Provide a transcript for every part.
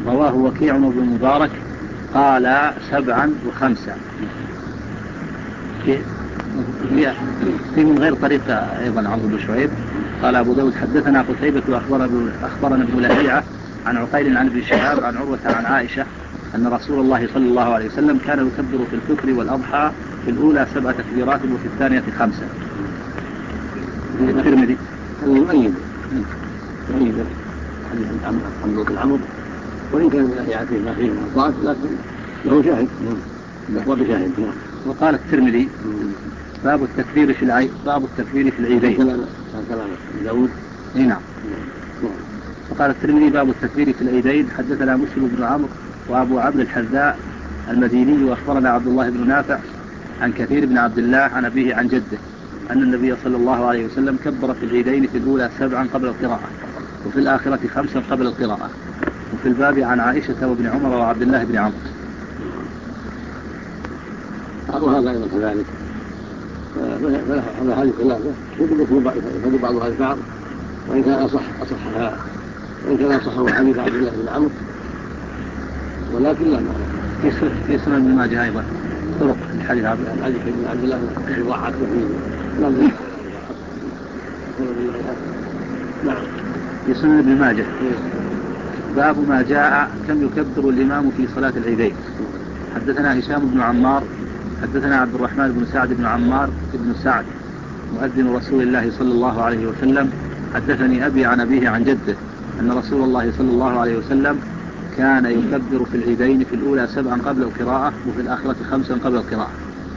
رواه وكيع بن المبارك قال 7 و5. في من غير طريقة أيضا عمرو بن شعيب. قال أبو داود حدثنا قتيبة أخبرنا ابن لهيعة عن عقيل عن ابن شهاب عن عروة عن عائشة أن رسول الله صلى الله عليه وسلم كان يكبر في الفطر والأضحى في الأولى 7 تكبيرات وفي الثانية 5. في الترمذي يؤيد حديث عمرو بن عمرو وإن كان يأتي ما فيه مصداق لكن له شاهد وبشاهد. وقال الترمذي باب التكبير في العيدين. كلام داود. نعم. وقال الترمذي باب التكبير في العيدين. حدثنا مسلم بن عمرو وأبو عبد الحذاء المديني وأخبرنا عبد الله بن نافع عن كثير بن عبد الله عن أبيه عن جده أن النبي صلى الله عليه وسلم كبر في العيدين في الأولى 7 قبل القراءة وفي الآخرة 5 قبل القراءة. وفي الباب عن عائشة وابن عمر وعبد الله بن عمرو. وهذا أيضا كذلك. فهذه ثلاثة يفضل بعضها البعض وإن كان أصحها حديث عبد الله بن عمرو ولكن لا في سنن ابن ماجه أيضا طرق الحديث عبد الله بن ضعف في سنن ابن ماجه باب ما جاء كم يكبر الإمام في صلاة العيدين. حدثنا هشام بن عمار حدثنا عبد الرحمن بن سعد بن عمار بن سعد مؤذن رسول الله صلى الله عليه وسلم حدثني أبي عن أبيه عن جده أن رسول الله صلى الله عليه وسلم كان يكبر في العيدين في الأولى 7 قبل القراءة وفي الآخرة 5 قبل القراءة.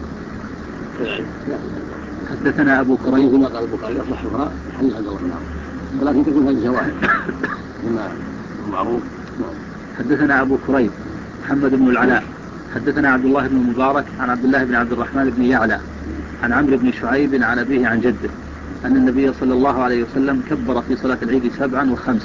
حدثنا أبو كريب كما قال البخاري أصلحها حديث عبد الله بن عمرو ولكن تكون هذه شواهد كما معروف. حدثنا أبو كريب محمد بن العلاء حدثنا عبد الله بن المبارك عن عبد الله بن عبد الرحمن بن يعلى عن عمرو بن شعيب عن أبيه عن جده أن النبي صلى الله عليه وسلم كبر في صلاة العيد 7 و5.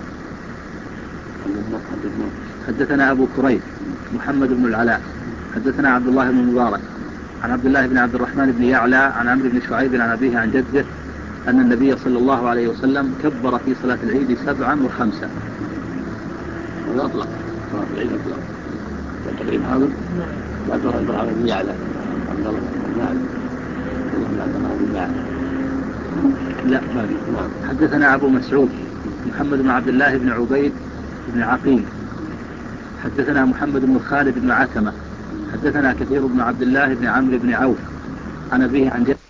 حدثنا أبو كريب محمد بن العلاء حدثنا عبد الله بن المبارك عن عبد الله بن عبد الرحمن بن يعلى عن عمرو بن شعيب عن أبيه عن جده أن النبي صلى الله عليه وسلم كبر في صلاة العيد 7 و5. هذا أطلق صلاة العيد أطلق والتقريب هذا لا ترى عبد الرحمن بن يعلى عبد الله بن يعلى لا ما في. حدثنا أبو مسعود محمد بن عبد الله بن عبيد بن عقيل حدثنا محمد بن خالد بن عتمة حدثنا كثير بن عبد الله بن عمرو بن عوف عن أبيه عن جده.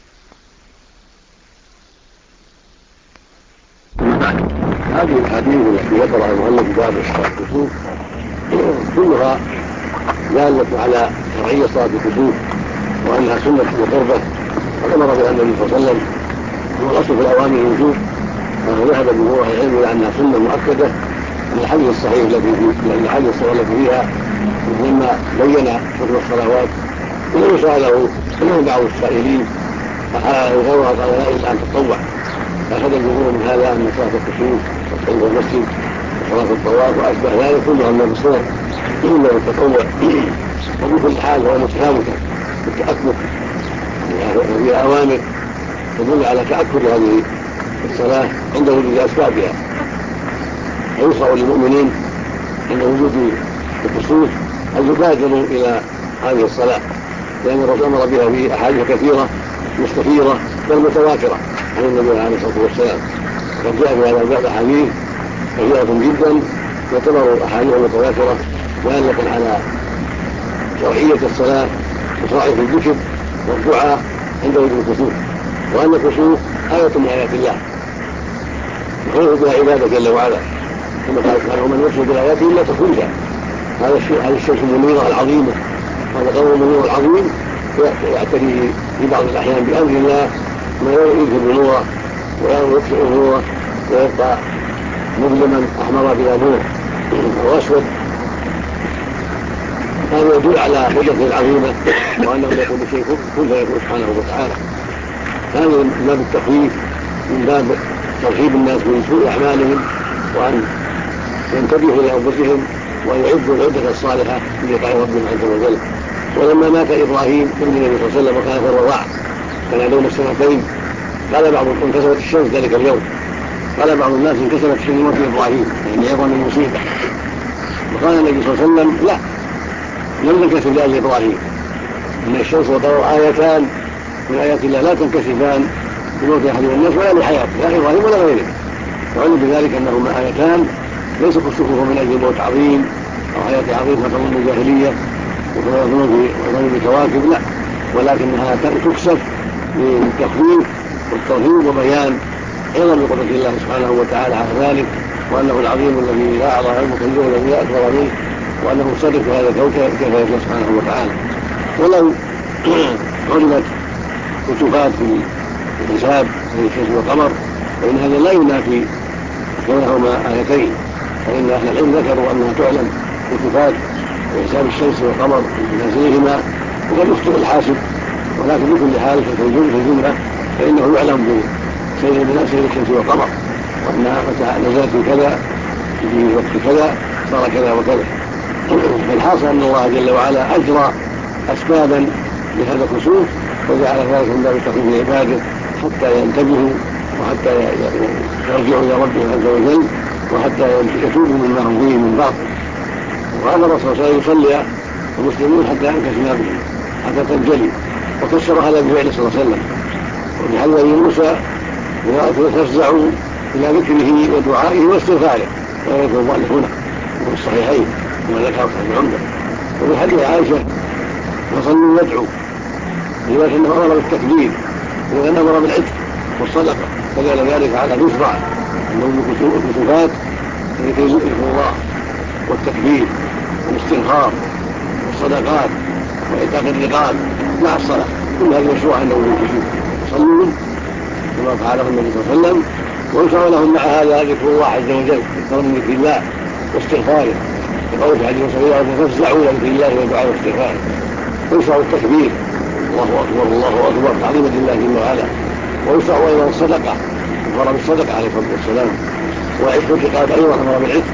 هذه الأحاديث التي ذكرها المؤلف في باب الكسوف كلها دالة على شرعية صلاة الكسوف وأنها سنة وقربة وأمر بها النبي صلى الله عليه وسلم. والأصل في الأوامر الوجوب وذهب جمهور العلم إلى أنها سنة مؤكدة من الحديث الصحيح التي فيها مما بين حكم الصلوات. ولو سأله بعض السائلين غيرها قال لا إلا أن تتطوع. فأخذ الجمهور من هذا أن صلاة الكسوف والصلاة المسجد وصلاة الطواف وأشبه ذلك كلها من الصور إلا التطوع. وفي كل حال هو متفاوتا بالتأكد وفيها أوامر تدل على تأكد هذه الصلاة عند وجود أسبابها. فيشرع للمؤمنين عند وجود الكسوف أن يبادروا إلى هذه الصلاة لأن الرسول أمر بها في أحاديث كثيرة مستفيضة بل متواترة عن النبي عليه الصلاة والسلام. قد جاء في هذا الباب أحاديث كثيرة جدا تعتبر أحاديث متواترة دالة على شرعية الصلاة وشرعية الذكر والدعاء عند وجود الكسوف وأن الكسوف آية من آيات الله يخلق بها عبادة جل وعلا كما قال سبحانه ومن يرسل بالآيات إلا تخرجها. هذا الشمس المنيرة العظيمة هذا القمر المنير العظيم يعتري في بعض الأحيان بأمر الله ما يذهب نوره ويطفئ نوره ويبقى مظلما أحمر بلا نور وأسود. هذا يدل على قدرته العظيمة وأنه يقول شيء كن فيكون سبحانه وتعالى. هذا من باب التخويف من باب ترغيب الناس من سوء أعمالهم وأن ينتبهوا لأنفسهم وأن يعدوا العدة الصالحة في لقاء ربهم عز وجل. ولما مات إبراهيم ابن النبي صلى الله عليه وسلم وكان في الرضاع كان يدوم السنتين قال بعضهم انكسرت الشمس ذلك اليوم. قال بعض الناس انكسرت الشمس موت إبراهيم يعني يظن المصيبة وقال النبي صلى الله عليه وسلم لا، لم ننكسف لأجل إبراهيم، إن الشمس والقمر آيتان من آيات الله لا تنكسفان بموت أحد من الناس ولا لحياته، لا إبراهيم ولا غيره. وعلم بذلك أنهما آيتان ليس كسوفه من أجل موت عظيم أو حياة عظيم كظن الجاهلية وكما يظنون في غير الكواكب، لا، ولكنها تكسف للتخفيف والترهيب وبيان عظم قدرة الله سبحانه وتعالى على ذلك، وأنه العظيم الذي لا أعظم علمه كبير الذي لا أكبر منه، وأنه صدق هذا الكوكب كيف يشاء سبحانه وتعالى. ولو علمت كسوفات في الحساب في الشمس والقمر فإن هذا لا ينافي كونهما آيتين، فإن أهل العلم ذكروا أنها تعلم كسوفات في حساب الشمس والقمر بتنزيلهما وقد يخطئ الحاسب، ولكن بكل حال في الجملة فإنه يعلم بسير الشمس والقمر، وأنها متى نزلت في كذا في وقت كذا صار كذا وكذا. فالحاصل أن الله جل وعلا أجرى أسبابا لهذا الكسوف وجعل ذلك من باب تخفيف عباده حتى ينتبهوا وحتى يرجعوا إلى ربهم عز وجل وحتى يتوبوا مما هم فيه من باطل. وأمر صلى الله عليه وسلم يصلي المسلمون حتى ينكشف بهم حتى تنجلي، وفسر هذا بفعله صلى الله عليه وسلم. وفي حديث موسى فافزعوا إلى ذكره ودعائه واستغفاره، ولا يكون ضعف هنا وفي الصحيحين كما ذكر صاحب العمدة. وفي حديث عائشة فصلوا يدعو، لذلك أنه أمر بالتكبير وأن أمر بالعتق والصدقة، فدل ذلك على يشرع أنه الكسوفات التي يذكر الله والتكبير والاستغفار والصدقات وإعتاق الرقاب مع الصلاة، كل هذه مشروع أنه بالكسوف يصلون كما فعله النبي صلى الله عليه وسلم، ويشرع لهم مع هذا ذكر الله عز وجل أكثر من ذكر الله واستغفاره، كقول في حديث صحيح فافزعوا إلى ذكر الله والدعاء واستغفاره. ويشرع التكبير الله أكبر الله أكبر تعظيما لله جل وعلا، ويشرع أيضا الصدقة أمر بالصدقة عليه الصلاة والسلام، وعتق الرقاب أيضا أمر بالعتق.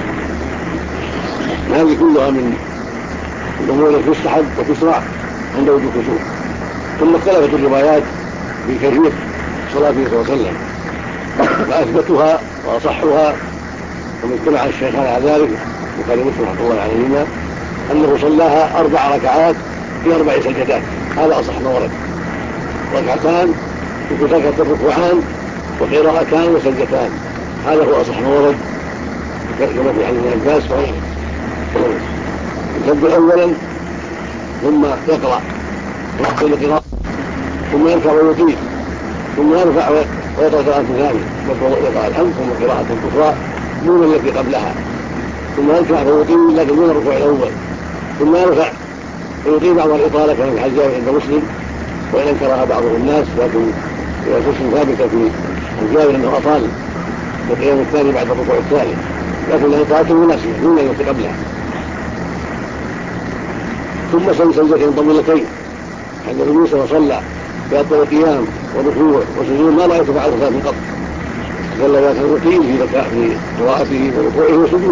هذه كلها من الأمور التي تستحب وتشرع عند وجود الكسوف. ثم اختلفت الروايات في كيفية صلاته صلى الله عليه وسلم، فأثبتها وأصحها ومن اجتمع الشيخان على ذلك وكان مسلم رحمه الله عليهما أنه صلاها 4 ركعات في 4 سجدات، هذا أصح ما ورد، ركعتان وكتاكة الركوعان وقراءتان وسجدتان، هذا هو أصح ما ورد كما في حديث ابن عباس وغيره. يكبر أولا ثم يقرأ ويحسن القراءة ثم يرفع ويطيل ثم يرفع ويقرأ قراءة ثانية ويقرأ الحمد ثم قراءة أخرى دون التي قبلها، ثم يرفع ويطيل لكن دون الركوع الأول، ثم يرفع ويطيل بعض الإطالة كما في الحجاج عند مسلم وإن انكرها بعض الناس، لكن مسلم ثابتة في الجابر أنه أطال القيام الثاني بعد الركوع الثاني، لكن الإطالة مناسبة دون التي قبلها. ثم سجدتين طويلتين حديث موسى وصلى بأطول قيام وركوع وسجود ما لا يتفعل ثلاث قط، صلى ذات الوقيم في قراءته وركوعه وسجوده،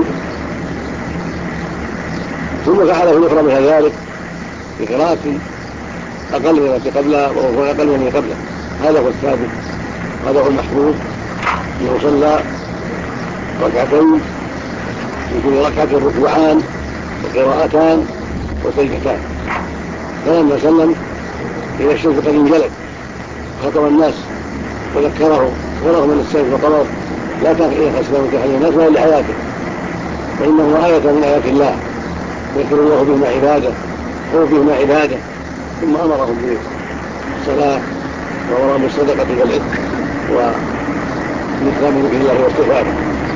ثم فعله الأخرى مثل ذلك بقراءة أقل من التي قبلها وركوع أقل من التي قبلها. هذا هو الثابت، هذا هو المحفوظ، أنه صلى ركعتين يكون ركعة ركوعان وقراءتان وسجدتان. فلما سلم إلى الشمس قد انجلت خطب الناس وذكره ورغم من الشمس والقمر لا تخلق أسباب تحيي الناس ولا لحياته، فإنه آية من آيات الله يذكر الله بهما عباده هو بهما عباده، ثم أمرهم بالصلاة وأمرهم بالصدقة والعتق وإكرام ذكر الله واستغفاره.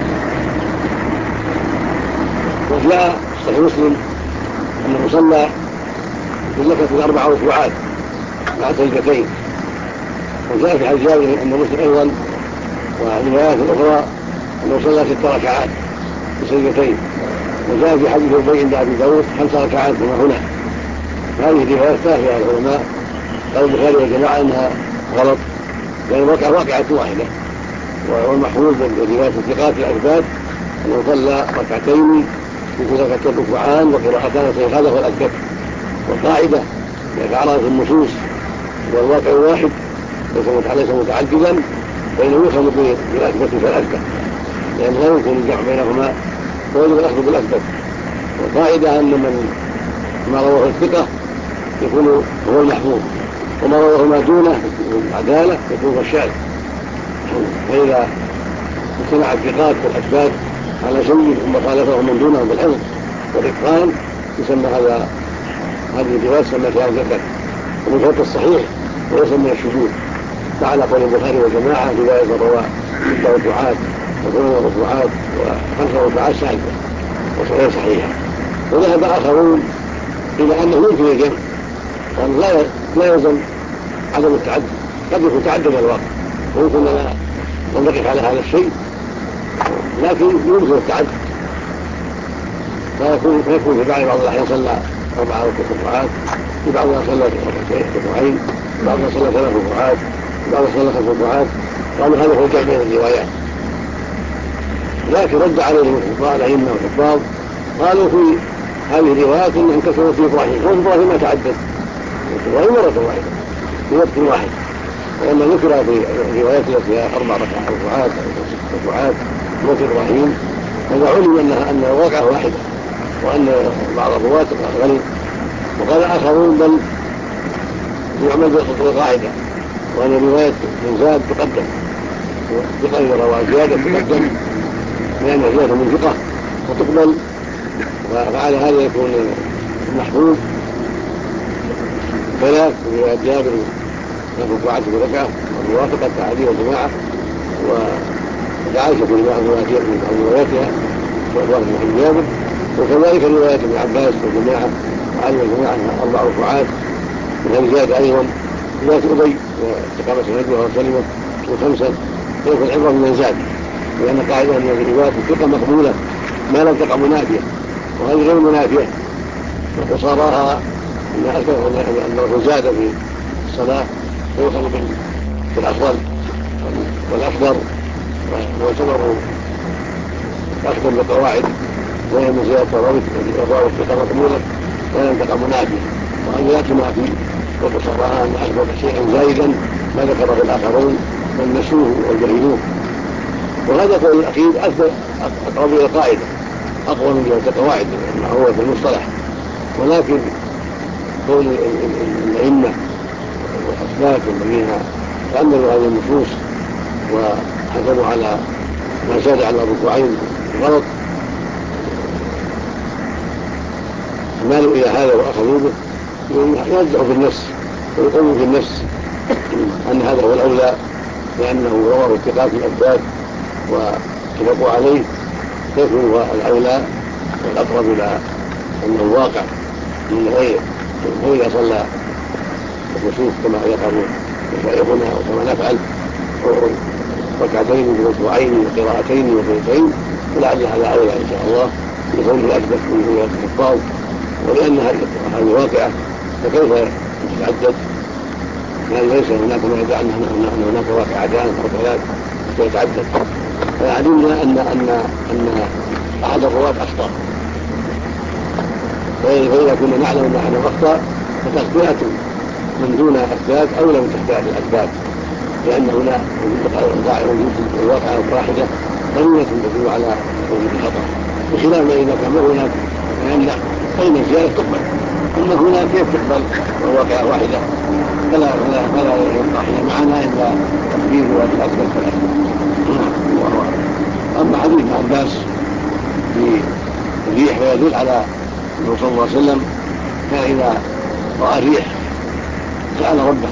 وجاء صحيح مسلم أنه صلى في مكة 4 ركوعات مع سجدتين، وجاء في حديث جابر أن مسلم أيضا وروايات أخرى أنه صلى 6 ركعات بسجدتين، وجاء في حديث أبي عند أبي داود 5 ركعات كما هنا. هذه الروايات فيها العلماء قال البخاري وجماعة أنها غلط، لأن الركعة واقعة واحدة، والمحفوظ برواية الثقات الأثبات أنه صلى ركعتين في ركعتين ركوعان وقراءتان وسجدتان، هذا هو الأثبت. والقاعدة إذا تعرضت النصوص والواقع واحد ليس متعددا فإنه يؤخذ بالأثبت فالأثبت، لأن لا يمكن الجمع بينهما ويجب الأخذ بالأثبت. والقاعدة أن ما رواه الثقة يكون هو المحفوظ، وما رواه ما دونه العدالة يكون هو الشاذ. فإذا اجتمع الثقات والأثبات على شيء ثم خالفه من دونه بالحفظ والإتقان يسمى هذه الرواية تسمى شاذة، ومن شرط الصحيح وليس من الشذوذ. فعلى قول البخاري والجماعة رواية رواه 6 ركوعات و8 ركوعات و5 ركوعات شاذة وغير صحيحة. وذهب آخرون إلى أنه يمكن الجمع، وأن لا يلزم عدم التعدد، قد يكون تعدد الواقع ويمكن لا نقف على هذا الشيء، لكن يمكن التعدد، فيكون في بعض الأحيان صلى 4 ركوعات، في بعضها صلى ركوعين، في بعضها صلى 3 ركوعات، في بعضها صلى 5 ركوعات. قالوا هذا هو الجمع بين الروايات. لكن رد عليهم الفقهاء الأئمة والحفاظ قالوا في هذه الروايات انهم كثروا في ابراهيم، وابراهيم ما تعدد، ابراهيم مرة واحدة في وقت واحد، ولما ذكر في الروايات التي فيها 4 ركوعات او 6 ركوعات موت ابراهيم هذا علم ان الواقعة واحدة، وان بعض الرواة غلط. وقال اخرون بل يعمل بالقاعدة، وان رواية من زاد تقدم، ثقة إذا روى زيادة تقدم لأنها زيادة من ثقة فتقبل، وعلى هذا يكون المحفوظ. ثلاث رواية جابر 3 ركوعات بركعة والموافقة التعديل والجماعة، وعائشة في رواياتها والوافق عن جابر، وكذلك رواية ابن عباس والجماعة وعلي والجماعة 4 ركوعات وهذه زيادة أيضا. رواية أبي واستقامة النبي وسلمة و5 يكون العبرة من زاد، لأن قاعدة أن الروايات الثقة مقبولة ما لم تقع منافية، وهذه غير منافية، وقصاراها أنه زاد في الصلاة فيؤخذ بالأفضل والأفضل، ويعتبر أخذ بالقواعد وهي من زيادة الروي الرواية الثقة مقبولة ولم تقع منافية، وهذه لا تنافي، وقصاراها أن أثبت شيئا زائدا ما ذكره الآخرون من نسوه والجهلوه. وهذا قول الأخير أقرب إلى القاعدة، أقوى من جهة القواعد ما هو في المصطلح. ولكن قول الأئمة والأثبات الذين تأملوا هذه النصوص وحكموا على ما زاد على الركوعين غلط مالوا إلى هذا وأخذوا به، يرجعوا في النفس ويقوموا في النفس أن هذا هو الأولى، لأنه رواه الثقات الأثبات واتفقوا عليه، فيكون هو الأولى والأقرب إلى أنه واقع من غير. وإذا صلى النصوص كما يقال مشايخنا وكما نفعل ركعتين بركوعين وقراءتين وقراءتين فلعل هذا أولى إن شاء الله يكون الأثبت من رواية الحفاظ، ولأن هذه واقعة فكيف تتعدد؟ يعني ليس هناك ما يدعي أن هناك واقعتان أو 3 يتعدد. فعلمنا أن أحد الرواة أخطأ، فإذا كنا نعلم أن أحد أخطأ فتخطئة من دون أثبات أولى من تخطئة الأثبات، لأن هنا وجود الواقعة واحدة قرينة تدل على وجود الخطأ، بخلاف ما إذا كان هناك يمنع فإن الزيادة تقبل، أما هنا كيف تقبل وواقعة واحدة؟ فلا يبقى معنا إلا تقدير والأثبت فالأثبت. أما حديث ابن عباس في الريح فيدل على أنه صلى الله عليه وسلم كان إذا رأى الريح سأل ربه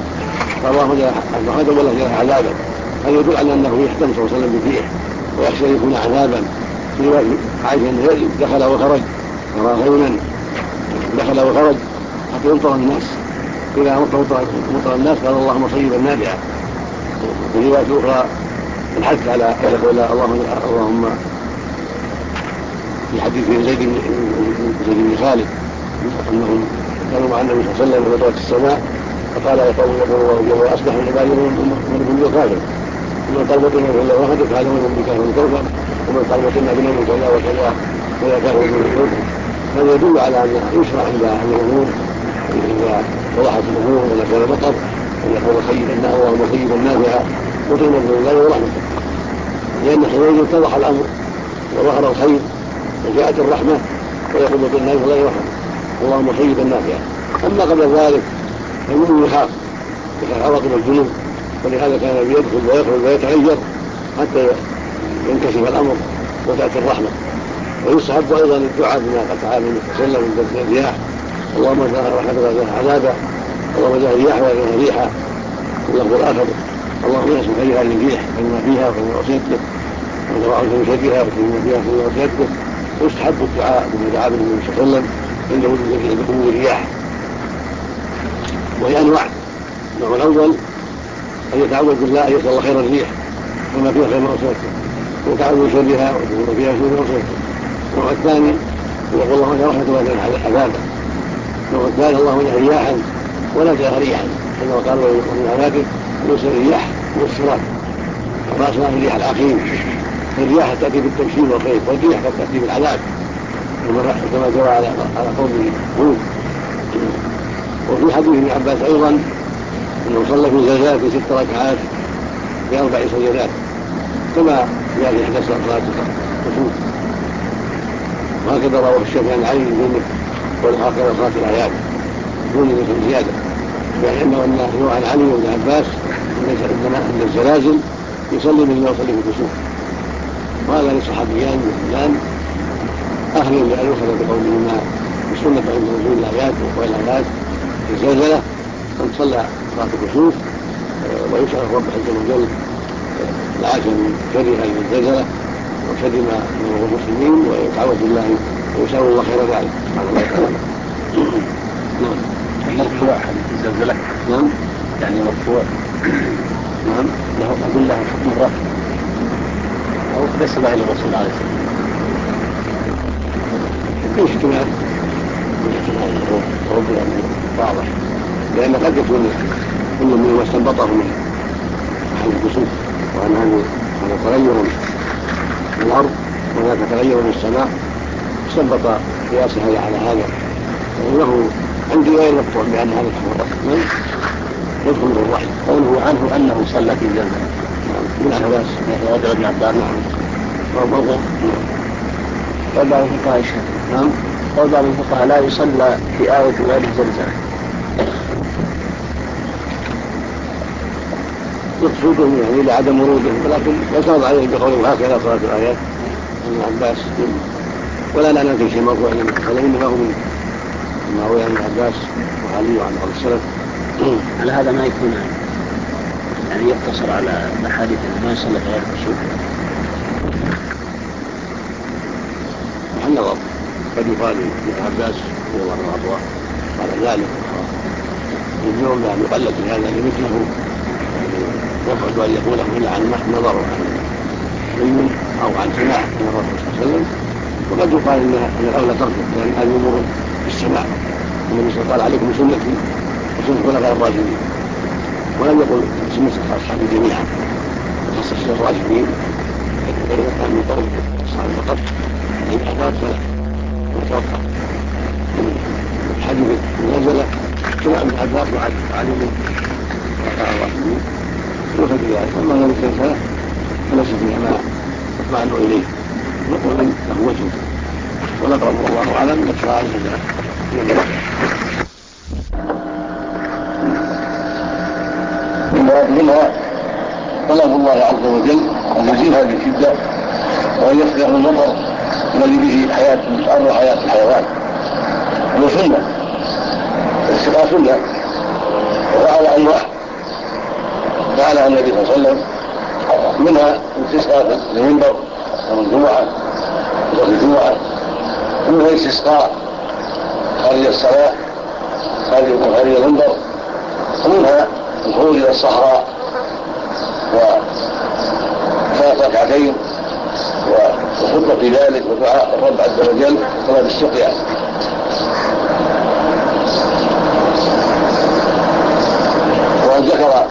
فهذا ولا فيها عذابا، هذا يدل على أنه يحتم صلى الله عليه وسلم بالريح ويخشى أن يكون عذابا. في رواية عائشة أنه دخل وخرج ورأى غيما دخل وخرج حتى يمطر الناس، إذا مطر الناس قال اللهم صيبا نافعا. في رواية أخرى الحث على يقول اللهم في حديث زيد بن خالد أنهم كانوا مع النبي صلى الله عليه وسلم في غزوة السماء فقال يا قوم يقول الله جل أصبح من عبادي من كافر، ومن طلبتنا بالله وحده فهذا من بكافر كوفر، ومن طلبتنا بنبي كذا وكذا فهي كافر من. هذا يدل على أن يشرع عند أهل الأمور إذا وضحت الأمور ونزل المطر أن يقول سيدنا اللهم سيدا نافعا وطيبا من الله ورحمته، لأن حينئذ اتضح الأمر وظهر الخير وجاءت الرحمة ويقول بالنبي الله يرحمه اللهم طيبا نافعا. أما قبل ذلك فالمؤمن يخاف عواقب الذنوب، ولهذا كان يدخل ويخرج ويتغير حتى ينكشف الأمر وتأتي الرحمة. ويستحب أيضا الدعاء بما قد تعالى النبي صلى الله عليه وسلم من الرياح اللهم اجعل رحمتك وجعلها عذابا، اللهم اجعل الرياح وجعلها ريحا. واللفظ الآخر اللهم يسمع فيها للريح فيما فيها وفيما وصيته وتوعد من شرها وفيما فيها وفيما وصيته. ويستحب الدعاء بما دعا به النبي صلى الله عليه وسلم عند وجود الرياح، وهي أنواع. النوع الأول أن يتعوذ بالله أن يسأل الله خير الريح وما فيها خير ما وصيته، ويتعوذ من شرها وما فيها شر ما وصيته. النوع الثاني يقول اللهم اجعل رحمتك وجعلها عذابا. النوع الثالث اللهم اجعل رياحا ولا تجعل ريحا، كما قال من عباده يرسل الرياح والسراب، ورأسها الريح العقيم. الرياح تأتي بالتبشير والخير، والريح قد تأتي بالعذاب كما جرى على قوم هود. وفي حديث ابن عباس أيضا أنه صلى في زلزال في 6 ركعات ب4 سجدات كما جاء في إحدى صلاة الكسوف. وهكذا رواه الشافعي عن علي بن والآخر صلاة الآيات دون مثل زيادة، يعني أنه عن علي بن عباس أن الزلازل يصلي من يصلي في الكسوف. وهذا للصحابيان والإمام أهل لأن يؤخذ بقولهما بسنة عند نزول الآيات وقوى الآيات في الزلزلة أن تصلى صلاة الكسوف ويسأل الرب عز وجل العافية من شرها الزلزلة وشر ما يضر المسلمين، ويتعوذ بالله ويسأل الله خير ذلك سبحانه وتعالى. نعم. مرفوع حديث الزلزلة. نعم. يعني مرفوع. نعم. له أقول له حكم الرفع أو ليس به للرسول عليه الصلاة والسلام. في احتمال رب واضح، لأن قد يكون كل منهما استنبطه من أحد الكسوف، وأن هذا تغير في الأرض وهناك تغير في السماء، استنبط قياس هذا على هذا. وله عندي غير مقطوع بأن هذا من يدخل من الوحي. قوله عنه أنه صلى في زلزلة من عباس وهذا ابن عباس. نعم. وموضع. قال بعض الفقهاء نعم. قال بعض الفقهاء لا يصلى في آية غير الزلزلة. يقصدهم يعني لعدم ورودهم، ولكن يصاب عليه بقوله هكذا صلاة الآيات ابن عباس. ولا لنا في شيء مرفوع عن النبي صلى الله عليه وسلم، انما هو ما روي عن ابن عباس وعلي وعن بعض السلف. على هذا ما يكون يعني يقتصر على الاحاديث ما يصلى غير الكسوف. محل نظر، قد يقال ابن عباس رضي الله عنه على ذلك اليوم يعني يقلد في هذا لمثله يبعد ان يقوله الا عن نظر عن علم او عن سماع من الرسول صلى الله عليه وسلم. وقد يقال ان الاولى تركه، لان هذه امور في السماع. النبي صلى الله عليه وسلم قال عليكم بسنتي وسنة الخلفاء الراشدين، ولم يقل سنة اصحابي جميعا، خصص الراشدين كان من طريق الصحابه فقط. من الاحباب فلا يتوقع الحديث نزل سمع ابن عباس وعلي من الخلفاء الراشدين وفد ذلك. اما لم يكن سلف فليس فيها ما يطمئن اليه، نقول له وجه ونقرأ والله اعلم نشرع الهدى. منها طلب الله عز وجل ان يزيلها بالشده وان يصلح المطر الذي به حياه الارض وحياه الحيوان. هو سنه، السقاء سنه، وفعل انواع فعلها النبي صلى الله عليه وسلم. منها استسقاء المنبر يوم الجمعه وفي الجمعه، ومنها استسقاء خارج الصلاه خارج المنبر، ومنها الخروج الى الصحراء وصلاه ركعتين وخطبه في ذلك ودعاء الرب عز وجل طلب السقيا. وقد ذكر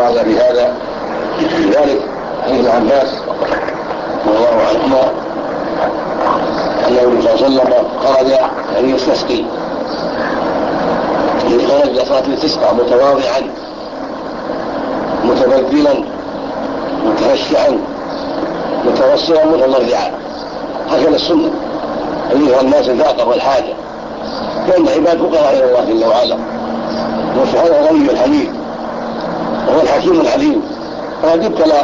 ذلك ابن عباس رضي الله عنهما أنه صلى الله عليه وسلم خرج يعني يستسقي، خرج لصلاة الاستسقاء متواضعا متبذلا متهشعا متوسلا متضرعا، هكذا السنة أيها الناس الفاقة والحاجة، كان عباد فقراء إلى الله جل وعلا، وسبحانه الغني الحميد وهو الحكيم العليم، فقد ابتلى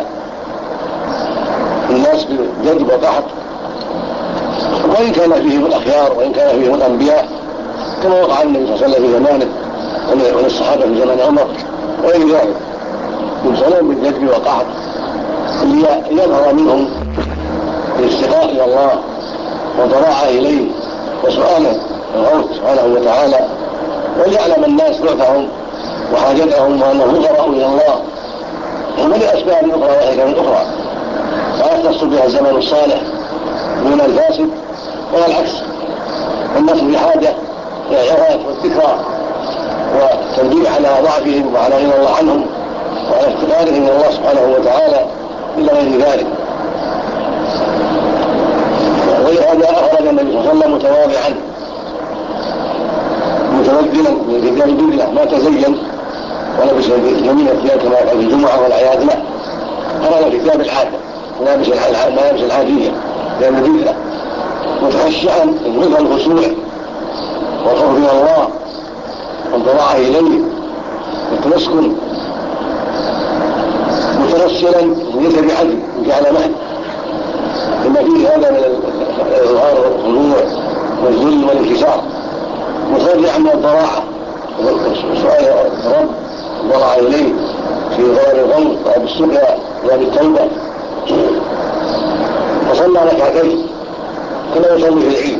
الناس بجدب وقحط، وإن كان فيهم الأخيار وإن كان فيهم الأنبياء كما وقع النبي صلى الله عليه وسلم في زمانه وللصحابة في زمن عمر وغير ذلك، يبتلون بالجدب وقحط ليظهر منهم الاستقاء إلى الله وضراعة إليه وسؤاله الغوث سبحانه وتعالى، وليعلم الناس ضعفهم وحاجتهم وأنهم فقراء إلى الله هم لأسباب أخرى وحكم أخرى لا يختص بها الزمن الصالح من الفاسد ولا العكس، الناس بحاجة إلى العظات والذكرى والتنبيه على ضعفهم وعلى غنى الله عنهم وعلى افتقارهم إلى الله سبحانه وتعالى إلى غير ذلك. ولهذا أخرج النبي صلى الله عليه وسلم متواضعا متبذلا من رجال الدنيا، ما تزين ولبس جميع الثياب كما في الجمعة والعياذ له، خرج في ثياب العادة ملابس العادية لأن البدعة، متخشعا مثل الخشوع والخوف من الله والضراعة إليه والتمسكن، مترسلا ليس بعدل جعل محل لما فيه هذا من الإظهار والخضوع والذل والانكسار، مخرجا من الضراعة وسؤال الرب الضراعة إليه في غير الغنى وبالسقيا وبالتوبة، وصلى ركعتين كما يصلي في العيد،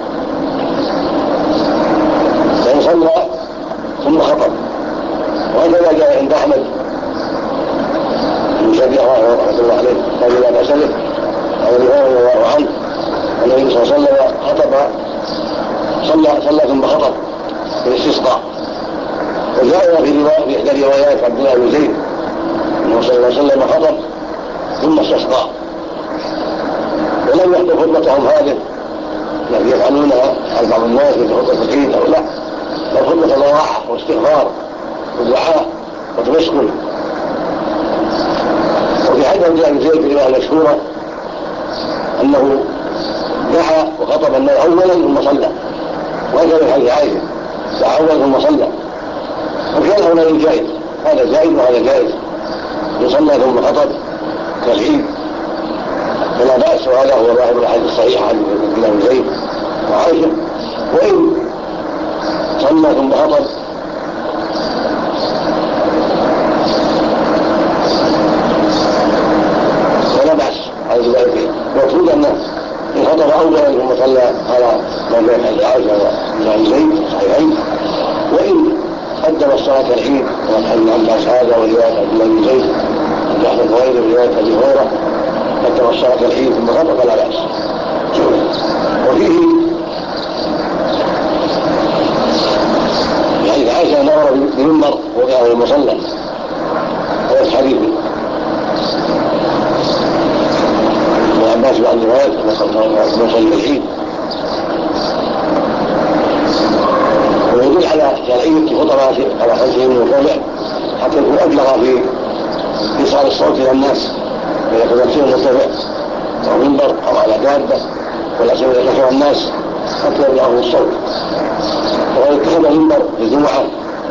يعني صلى ثم خطب. وهكذا جاء عند أحمد بن شبيع رحمة الله عليه قال لا بأس به عن الإمام رضي الله عنه النبي صلى الله عليه وسلم خطب صلى ثم خطب في الاستسقاء. وجاء في إحدى روايات عبد الله بن زيد أنه صلى الله عليه وسلم خطب ثم استسقى، ولم يحضر خطبتهم هذه التي يفعلونها على بعض الناس في خطبة العيد أو لا، بل خطبة ضراعة واستغفار ودعاء وتمسكن. وفي حديث عبد الله بن زيد في رواية مشهورة أنه دعا وخطب الناس أولا ثم صلى، وهكذا في حديث عائشة دعا أولا ثم صلى، وكان هنا جائز، هذا جائز وهذا جائز، يصلى ثم خطب كالعيد فلا بأس، وهذا هو ظاهر الحديث الصحيح عن عبد الله بن زيد وعائشة. وإن صلى ثم خطب فلا بأس على ذلك، المقصود أنه إن خطب أولا ثم صلى على ما جاء حديث عائشة وعبد الله بن زيد صحيحين. وإن قدم الصلاة العيد كما حديث عباس هذا ورواية عبد الله بن زيد وجعفر غيره ورواية أبي هريرة قدم الصلاة العيد ثم خطب فلا بأس. وفيه يعني عائشة نظر بمنبر وقعه المصلى، هذا الحديث وعباس بعض الروايات مصلى العيد، ويدل على شرعية خطبها على خلفه المتابع حتى يكون أبلغ في إيصال الصوت إلى الناس، ويكون فيه المتابع أو منبر أو على دابة ولا سوى يذكر الناس حتى يبلغه الصوت. ويتخذ منبر الجمعة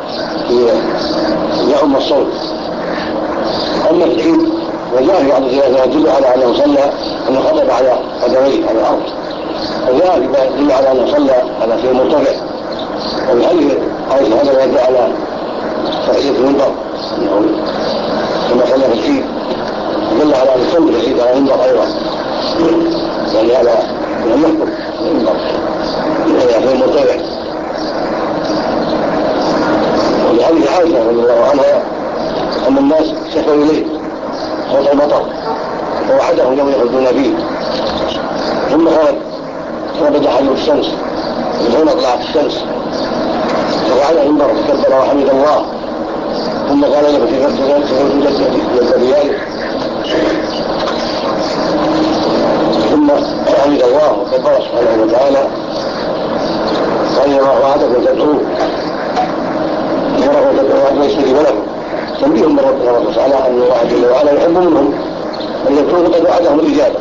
يعم الصوت. أما في العيد وجاء في بعض الروايات يدل على أنه صلى أنه خطب على قدميه على الأرض، وجاء يدل على أنه صلى على شيء مرتفع. وبهذه عائشة هذا يدل على شرعية المنبر أنه كما صلى في العيد يدل على أن يصلي في العيد على المنبر أيضا، يعني على أن يحكم المنبر يعني شيء مرتفع. ولهذه عائشة رضي الله عنها أن الناس شكوا إليه صوت المطر فوعدهم يوم يخرجون فيه، ثم خرج فبدأ حلو الشمس من هنا طلعت الشمس فوعده المنبر فكبر وحمد الله، ثم قال له في نفس ذلك ثم حمد الله كبر سبحانه وتعالى قال الله وعدكم تدعوه أمرهم تدعوه أن يستجيب لهم تنبيه من ربنا تعالى أن الله جل وعلا يحب منهم أن يدعوه قد وعدهم الإجابة.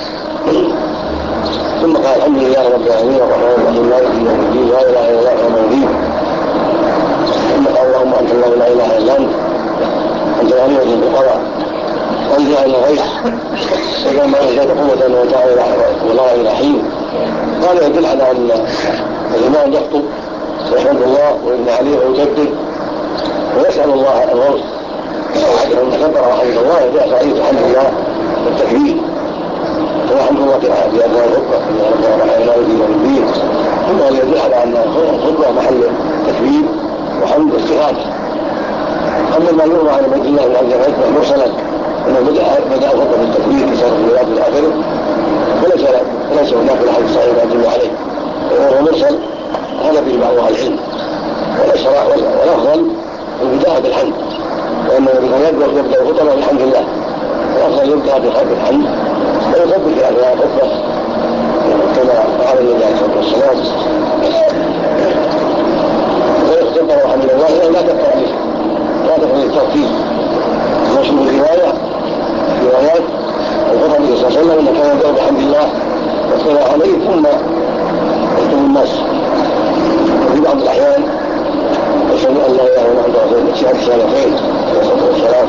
ثم قال الحمد لله رب العالمين الرحمن الرحيم مالك يوم الدين لا إله إلا الله الرحمن الرحيم. ثم قال اللهم أنت الله لا إله إلا أنت الغني ذو الفقراء وانزع إلى الغيث وجعل ما أنزلت قوة وتعالى والله إلى حين. قال يدل على أن الإمام يخطب ويحمد الله ويبني عليه ويكبر ويسأل الله الغوث وعده أن تكبر وحمد الله وجاء عليه الحمد لله والتكبير والحمد لله في أدنى الخطبة إن ربنا رحمه الله يدين والدين. ثم يدل على أن الخطبة محل تكبير وحمد واستغاثة. أما ما يروى عن عبد الله بن عبد الرحمن مرسلا أنه بدأ الخطبة بالتكبير في شرف الرياض الآخر فليس هناك الحديث الصحيح يدل عليه وهو مرسل هذا به بعض أهل العلم والأفضل البداية بالحمد لأنه يبدأ الخطبة بالحمد لله والأفضل يبدأ بالحمد ويكبر في أثناء الخطبة كما فعل النبي عليه الصلاة والسلام ويكبر الحمد لله لا تقرأ الترتيب مشهور روايات الخطب صلى الله عليه وسلم أنه كان يدعو بحمد الله والصلاة عليه ثم يكتب الناس. وفي بعض الأحيان أشهد أن لا إله إلا الله وحده لا شريك له شهادتين والصلاة والسلام.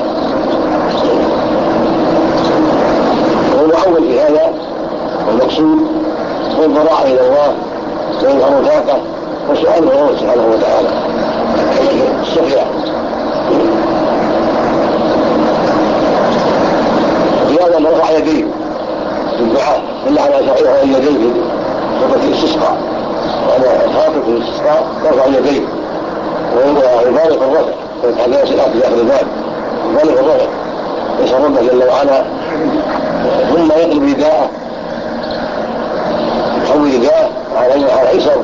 وهو أول في هذا والمقصود هو الضراعة إلى الله ويظهر ذاته وسؤاله الله سبحانه وتعالى السخية. لهذا من رفع يديه في الدعاء إلا على شرعه أن يديه في خطبة الاستسقاء وأنا خاطب في الاستسقاء رفع يديه وهو يبالغ الرفع فالحديث الآن في آخر الباب يبالغ الرفع يسأل ربه جل وعلا ثم يقلب رداءه يحول رداءه على أيسر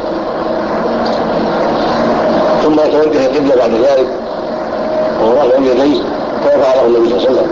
ثم يتوجه القبلة بعد ذلك وهو رافع يديه كما فعله النبي صلى الله عليه وسلم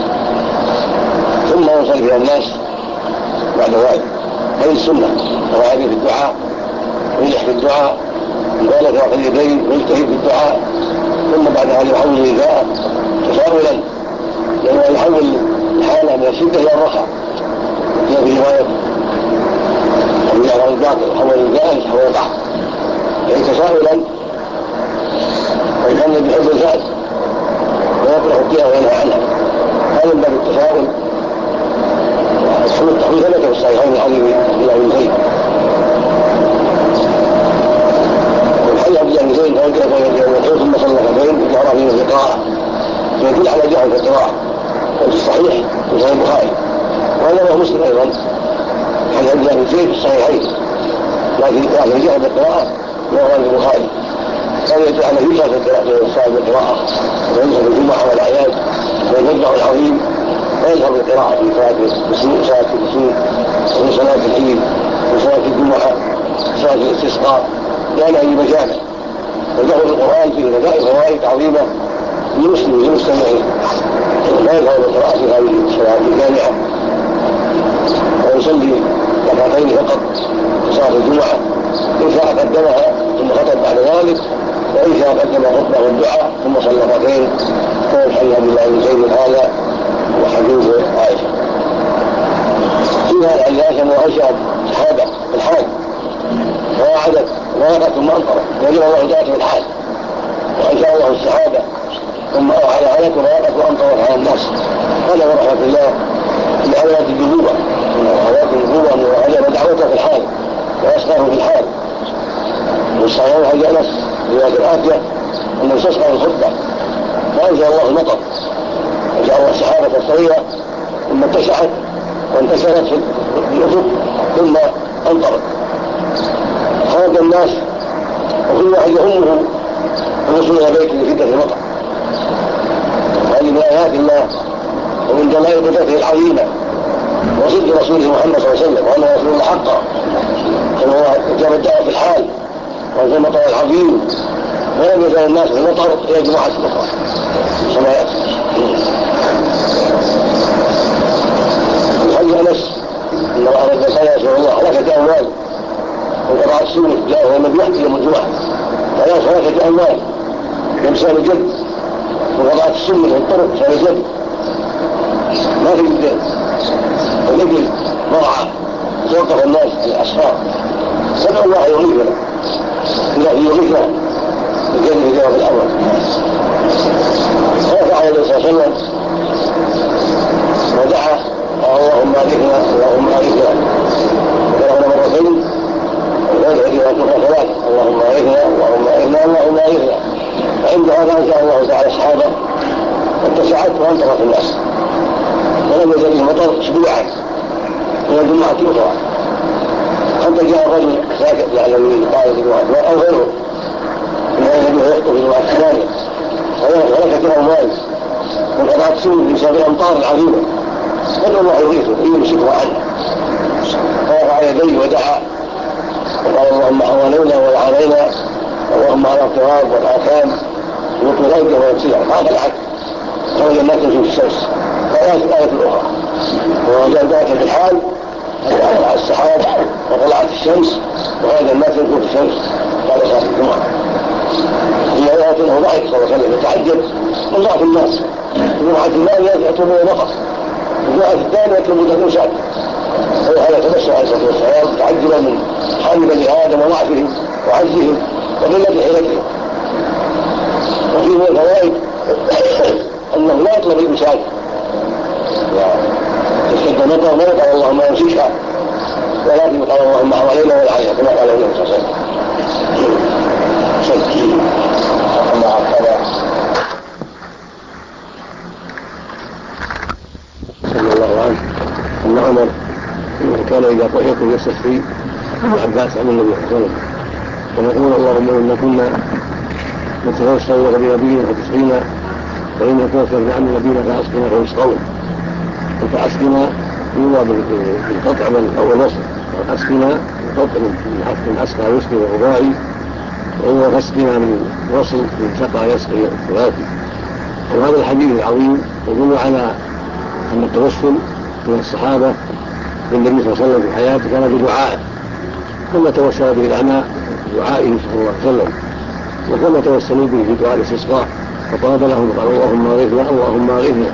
ثم يصلي فيها الناس بعد ذلك. هذه السنة وهذه في الدعاء ويلح في الدعاء يبالغ رافع اليدين ويجتهد في الدعاء ثم بعد هذا يحول رداءه تساؤلا لأنه يحول الحالة من الشدة إلى الرخاء كما في رواية أبي جعفر الباقر يحول رداءه يحول تحت يعني تساؤلا ويكون بحب الزاد ويطرح الدين وينهى عنها. هذا من باب التساؤل. السنة التحويل ثبت في الصحيحين عن عبد الله بن زيد والحديث عبد الله بن زيد يدعو ثم صلى ركعتين يقرأ فيه القراءة يدل على جهل في القراءة وفي الصحيح في صحيح البخاري وهذا هو مسلم أيضا حديث عبد الله بن زيد في الصحيحين لكن جهل في القراءة وهو في البخاري كان يدل على يجهل في صاحب القراءة ويجهل في الجمعة والأعياد والمجمع العظيم ويظهر القراءة في صلاة الكسوف وفي صلاة العيد وصلاة الجمعة وصلاة الاستسقاء لأن أي مجامع وله القرآن فيه نتائج فوائد عظيمة للمسلم للمستمعين لا يظهر القراءة في هذه الصلاة الجامعة ويصلي ركعتين فقط في صلاة الجمعة إن شاء قدمها ثم خطب بعد ذلك وإن شاء قدم الخطبة والدعاء ثم صلى ركعتين كما الحديث عبد الله بن زيد هذا وحديث عائشة. فيها العياشة وأشهد صحابة الحال ووعدت ووقت ثم أنطرت وجب الله ذاته الحال وأنشاء الله السحابة ثم أوحى عليك ووقت وأنطرت على الناس. هذا ورحمة الله في آيات النبوة آيات النبوة أنه أجاب دعوته في الحال وأسقاه في الحال والصحيح حديث أنس رواية الآتية أنه استسقى الخطبة فأنزل الله المطر وجعل الله السحابة الصغيرة ثم اتسعت وانتشرت في الأفق ثم أمطرت خرج الناس وكل واحد يهمه الوصول إلى بيته لشدة المطر. هذه من آيات الله ومن دلائل قدرته العظيمة وصدق رسوله محمد صلى الله عليه وسلم وأنه رسول الله حقا كما هو أجاب الدعوة في الحال وأنزل المطر العظيم ولم يزال الناس في المطر إلى جماعة المطر كما يأتي. الحديث أنس إن الله رب العالمين يسأل الله أموال وقضاء السنة لا هو النبي يحكي يوم الجمعة ولا صلاة أموال يمسان الجد وقضاء السنة في الطرق فلا جد ما في الدين والنبي مرعى توقف الناس في الأسفار سمع الله يغيثنا إلا يغيثنا بجانب الجواب الأول فرفع النبي صلى الله عليه وسلم ودعا اللهم أغثنا اللهم أغثنا وقال مرتين وقال إلى كفر ثلاث اللهم أغثنا اللهم أغثنا اللهم أغثنا فعند هذا أنزل الله تعالى الصحابة واتسعت وانتظرت الناس ولم يزل المطر اسبوعا من الجمعة أخرى حتى جاء الرجل ساكت يعلم قائد الجمعة أو غيره من الذي يخطب في الجمعة الثانية ولكت الأموال وقضاء السنة بسبب الأمطار العظيمة فدعا الله يغيثه يمسكه عنه فرفع يديه ودعا وقال اللهم حوالينا ولا علينا اللهم على التراب والآثام ويطلق أيديه ويمسيها هذا العكس خرج الناس في الشمس فآية الآية الأخرى وجاء ذلك بالحال على السحاب وطلعت الشمس وخرج الناس في الشمس بعد صلاة الجمعة هي آيات أنه ضعيف صلى الله عليه وسلم يتعجب من ضعف الناس الجمعة الثانية يطلبون نقص الجمعة الثانية يطلبون مساعدة هذا تبشر عليه الصلاة والسلام تعجبا من حال بني آدم وضعفهم وعجزهم وقلة حيلتهم وفيه من الفوائد أنه لا يطلب المساعدة يشتد المطر ما يقال اللهم يمسكها ولكن يقال اللهم حوالينا ولا علينا كما قال النبي صلى الله عليه وسلم صلى الله عنه أن عمر كان إذا طهق يستسقي العباس عن النبي صلى الله عليه وسلم ونقول اللهم إنا كنا نتوسل لك بنبينا فتسقينا وإن نتوسل عن نبينا فأسقنا فيسقون فأسقنا يوضع بالقطع أو الوصل أسقنا بالقطع من أسقى يسقي الرباعي وهو فاسقنا من وصل من سقى يسقي الثلاثي. وهذا الحديث العظيم يدل على أن التوسل من الصحابة بالنبي صلى الله عليه وسلم في حياته كان بدعائه كما توسل به الأعمى بدعائه صلى الله عليه وسلم وكما توسلوا به في دعاء الاستسقاء فطلب لهم قال اللهم اغثنا اللهم اغثنا.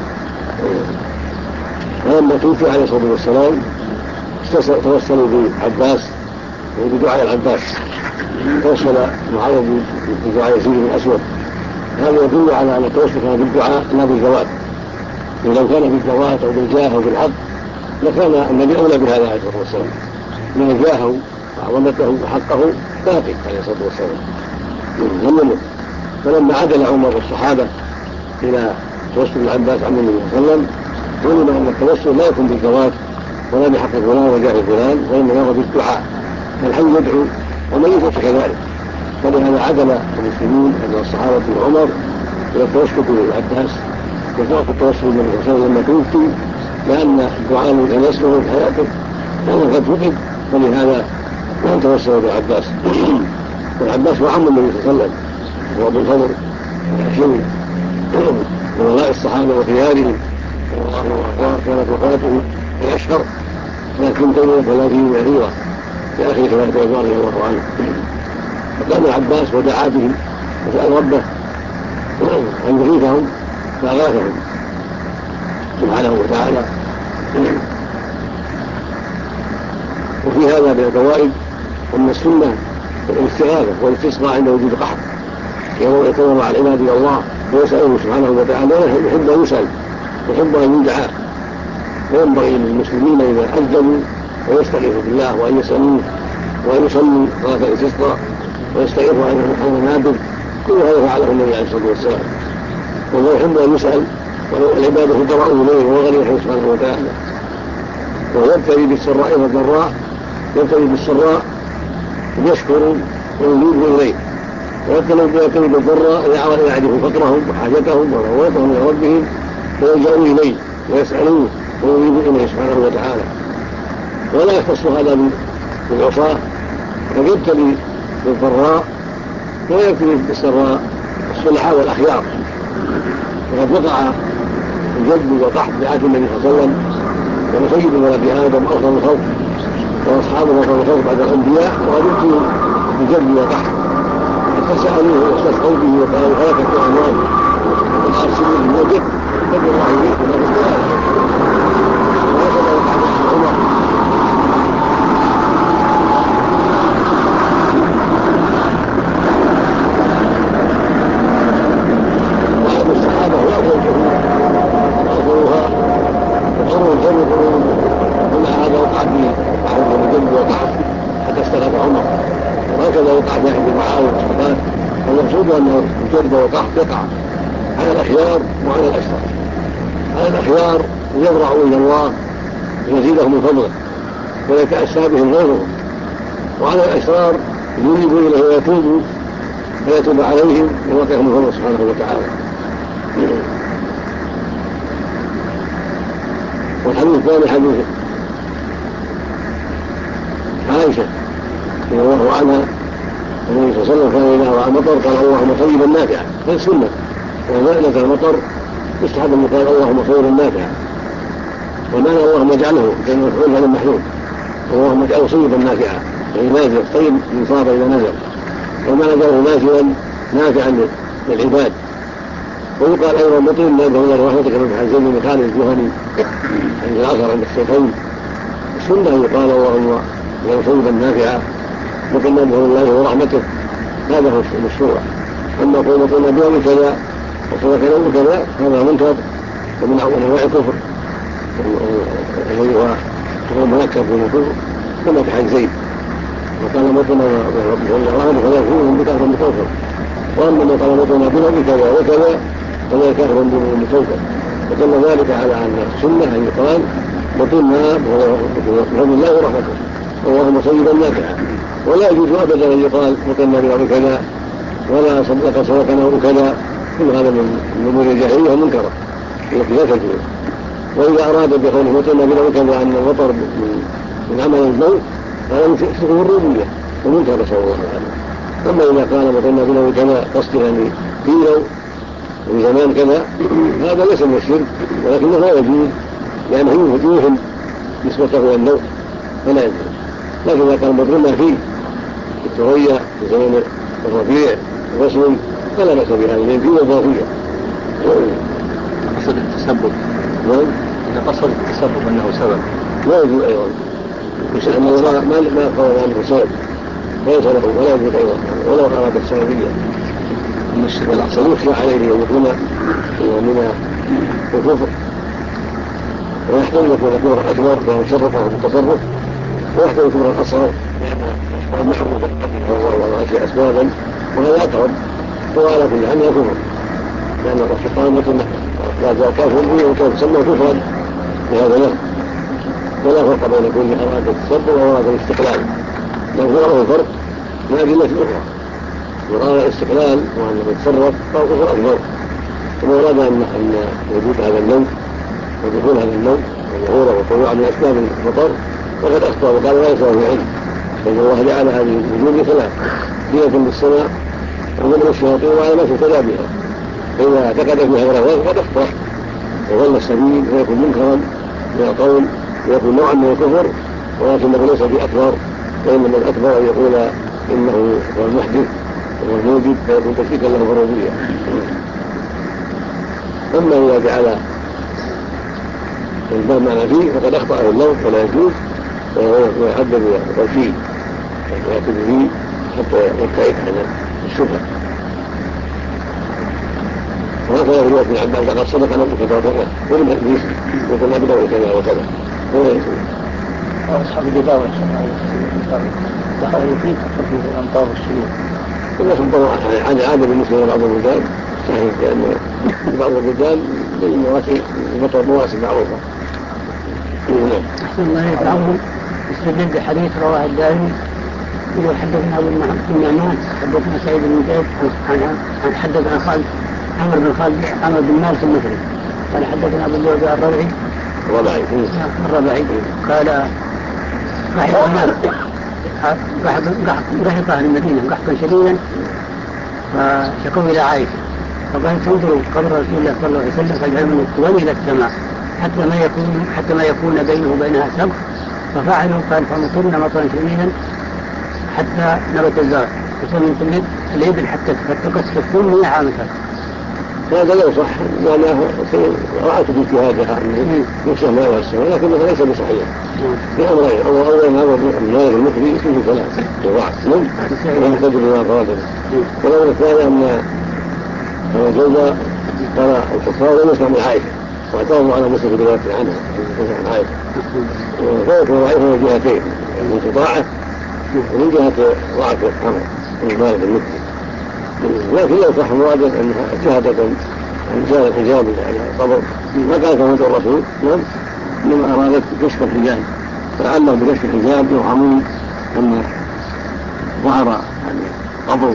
فلما توفي عليه الصلاه والسلام توسلوا بعباس وبدعاء العباس توسل معاوية بدعاء يزيد بن الأسود. هذا يدل على أن التوسل كان بالدعاء لا بالزواج ولو كان بالزواج أو بالجاه أو بالحق لكان النبي أولى بهذا عليه الصلاة والسلام من جاهه وعظمته وحقه باقي عليه الصلاة والسلام لم يمت. فلما عدل عمر والصحابة إلى توسل العباس عن النبي صلى الله عليه وسلم علم أن التوسل لا يكون بالزواج ولا بحق فلان وجاه فلان وإنما هو بالدعاء فالحي يدعو وميت كذلك. فلهذا عدل المسلمين أن الصحابة من عمر إلى التوسل بالعباس وترك التوسل بالنبي صلى الله عليه وسلم لما توفي لأن الدعاء الذي يسمعه في حياته كان قد فقد فلهذا توسل بالعباس. والعباس هو عم النبي صلى الله عليه وسلم هو ابو الفضل والحكيم من ولاء الصحابه وخيارهم وكانت وفاته في اشهر سنه 32 يعيره في اخر 3 رضي الله عنه. فقام العباس ودعا بهم وسال ربه ان يغيثهم فاغاثهم سبحانه وتعالى. وفي هذا من الفوائد ان السنه الاستغاثه والاستسقاء عند وجود قحط يتضرع العباد الى الله ويساله سبحانه وتعالى يحب ان يسال يحب ان يدعى. وينبغي للمسلمين اذا اذنوا ويستغيثوا بالله وان يسالوه وان يصلوا صلاه الاستسقاء ويستغيثوا عن المنابر كل هذا فعله النبي عليه الصلاه والسلام. والله يحب ان يسال والعباد فقراء اليه وهو غني سبحانه وتعالى. ويبتلي بالسراء والضراء يبتلي بالسراء يشكر وينيب اليه ويبتلي بالضراء يعرف فقرهم وحاجتهم ورغبتهم الى ربهم ويلجأوا اليه ويسالوه وينيبوا اليه سبحانه وتعالى. ولا يختص هذا بالعصاة قد يبتلي بالضراء ويبتلي بالسراء الصلحاء والاخيار. وقد وقع الجد وقحط بعهد النبي صلى الله عليه وسلم وهو سيد ولد ادم افضل الخلق واصحابه كانوا خلق بعد الانبياء وقد بجد وقحط فسالوه واستسقوا به وقالوا هلكت اعمال الارسلوا من وجد فجر الله يريد ولا بالدعاء وهكذا وقع عمر واحد الصحابه واول اخروها وقروا الجنه ومع هذا وقع فيه بعض الجنه وقحط حتى استغاث عمر وهكذا وقع في احد المعاويه والصفات. المقصود ان الجد والقحط يقع على الاخيار وعلى الاشرار. على الاخيار يضرعوا الى الله ليزيدهم من فضله ويتاسى بهم غيرهم، وعلى الاشرار ينيبوا اليه ويتوبوا فيتوب عليهم ويوقعهم من فضله سبحانه وتعالى. والحديث الثاني حديث عائشه رضي الله عنها النبي صلى الله عليه وسلم كان اذا راى المطر قال اللهم طيبا نافعا. هذه السنه واذا نزل المطر يستحب ان يقال اللهم طيبا نافعا، ومعنى اللهم اجعله كان مفعول هذا المحذوف اللهم اجعله طيبا نافعا يعني نازل طيب من صاب اذا نزل، ومعنى اجعله نازلا نافعا للعباد. ويقال ايضا مطيب ندعو الى رحمتك من زيد بن خالد الجهني عند الاثر عند الشيخين. السنه يقال اللهم اجعله طيبا نافعا وقلنا به الله ورحمته، هذا هو المشروع. اما قولنا بيوم كذا وصلى كذا كذا هذا منكر ومن انواع الكفر الذي هو منكر من الكفر كما في حديث زيد وقال مطلنا رحمه فلا يكون بكافر مكوفر، واما من قال مطلنا بيوم كذا وكذا فلا كافر مكوفر. وقلنا ذلك على ان السنه ان يقال مطلنا بفضل الله ورحمته اللهم طيبا نافعا، ولا يجوز ابدا ان يقال مطلنا بيوم كذا ولا صدق صدقنا وكذا، كل هذا من امور الجاهليه ومنكره التي لا تجوز. واذا اراد بقوله مطلنا بيوم كذا ان المطر من عمل الموت فهذا من شرك الربوبيه ومنكر نسال الله العافيه. اما اذا قال مطلنا بيوم كذا قصده يعني في يوم وفي زمان كذا هذا ليس من الشرك ولكنه لا يجوز لانه يوهم نسبته الى النوم فلا يجوز. لكن اذا قال مطلنا فيه الثريا في زمن الربيع الرسم فلا بأس بها لأن فيه وظافية. قصد التسبب إذا قصد التسبب أنه سبب لا يجوز أيضا أنه ما قال عنه سبب ليس له ولا يجوز أيضا ولو أراد السببية سيخشى عليه أن يكون من الكفر ويحتمل أن يكون كفرا أكبر فهو شرفه بالتصرف، ويحتمل كفرا أصغر لأنه محمود وأشياء أسبابا وهذا أقرب. وعلى كل حال يكفر لأن الشيطان مثل لا زال كافر به وكيف سمى كفرا بهذا اليوم. ولا فرق بين كل أراد التسبب وأراد الاستقلال، لو له الفرق من أدلة أخرى. وأراد الاستقلال وأنه يتصرف فهو كفر أكبر. وما أراد أن وجود هذا النوم ودخول هذا النوم وظهوره وطلوعه من أسباب المطر وقد أخطأ وقال لا يسوى في علم، لأن الله جعل هذه الوجود ثلاث زينة بالسماء ومن الشياطين وعلامات اهتدى بها، فإذا اعتقد فيها غير قد أخطأ وظل السبيل ويكون منكرا من القول ويكون نوعا من الكفر، ولكنه ليس بأكبر، وإنما الأكبر أن يقول إنه هو المحدث وهو الموجد فيكون تشريكا له في الربوبية. أما إذا جعل الباب معنى فيه فقد أخطأ في اللوم ولا يجوز ويحدد بالتوكيد ويأتي به حتى يبتعد عن الشبهة. وهكذا في رواية ابن عباس قد صدق نبي كذا وكذا ولم يحدث وقلنا بدور كذا وكذا ولا يجوز. أصحاب الجداول دخلوا فيه تفضل الأمطار والسيول كل سلطان عادة بالنسبة لبعض البلدان صحيح، لأن بعض البلدان المطر مواسم معروفة. أحسن الله يفعله يستدل بحديث رواه الدارمي يقول حدثنا أبو النعمان حدثنا سعيد بن زيد عن حدثنا خالد عمرو بن مالك المصري قال حدثنا أبو الجوزاء الربعي قال رحب أهل المدينة قحطا شديدا فشكوا إلى عائشة فقال تنظروا قبر رسول الله صلى الله عليه وسلم فاجعلوا من الطول إلى السماء حتى ما يكون بينه وبينها سقف ففعلوا قال فمطرنا مطرا شديدا حتى نبت الزرع وسمت الإبل حتى تقص 100 عام. هذا لا يصح لأنها رأت باجتهادها أن يكسر ماء والسماء، لكنه ليس بصحيح بأمرين. أولا هذا المال المثلي فيه ثلاث ضعف ويحتاج بما أفراده. والأمر الثاني أن الجوزة قال الكفار لم يسمع من عائشة واعترضوا على مسلم برواية عنها عن عائشة، فيكون ضعيفا من جهتين من استطاعة ومن جهة ضعف الأمر المال المثلي. لكن لا يصح مرادا أنها اجتهدت أن زال الحجاب على القبر ما كان كما يدعو الرسول، إنما أرادت كشف الحجاب، فلعلهم بكشف الحجاب يفهمون أن ظهر القبر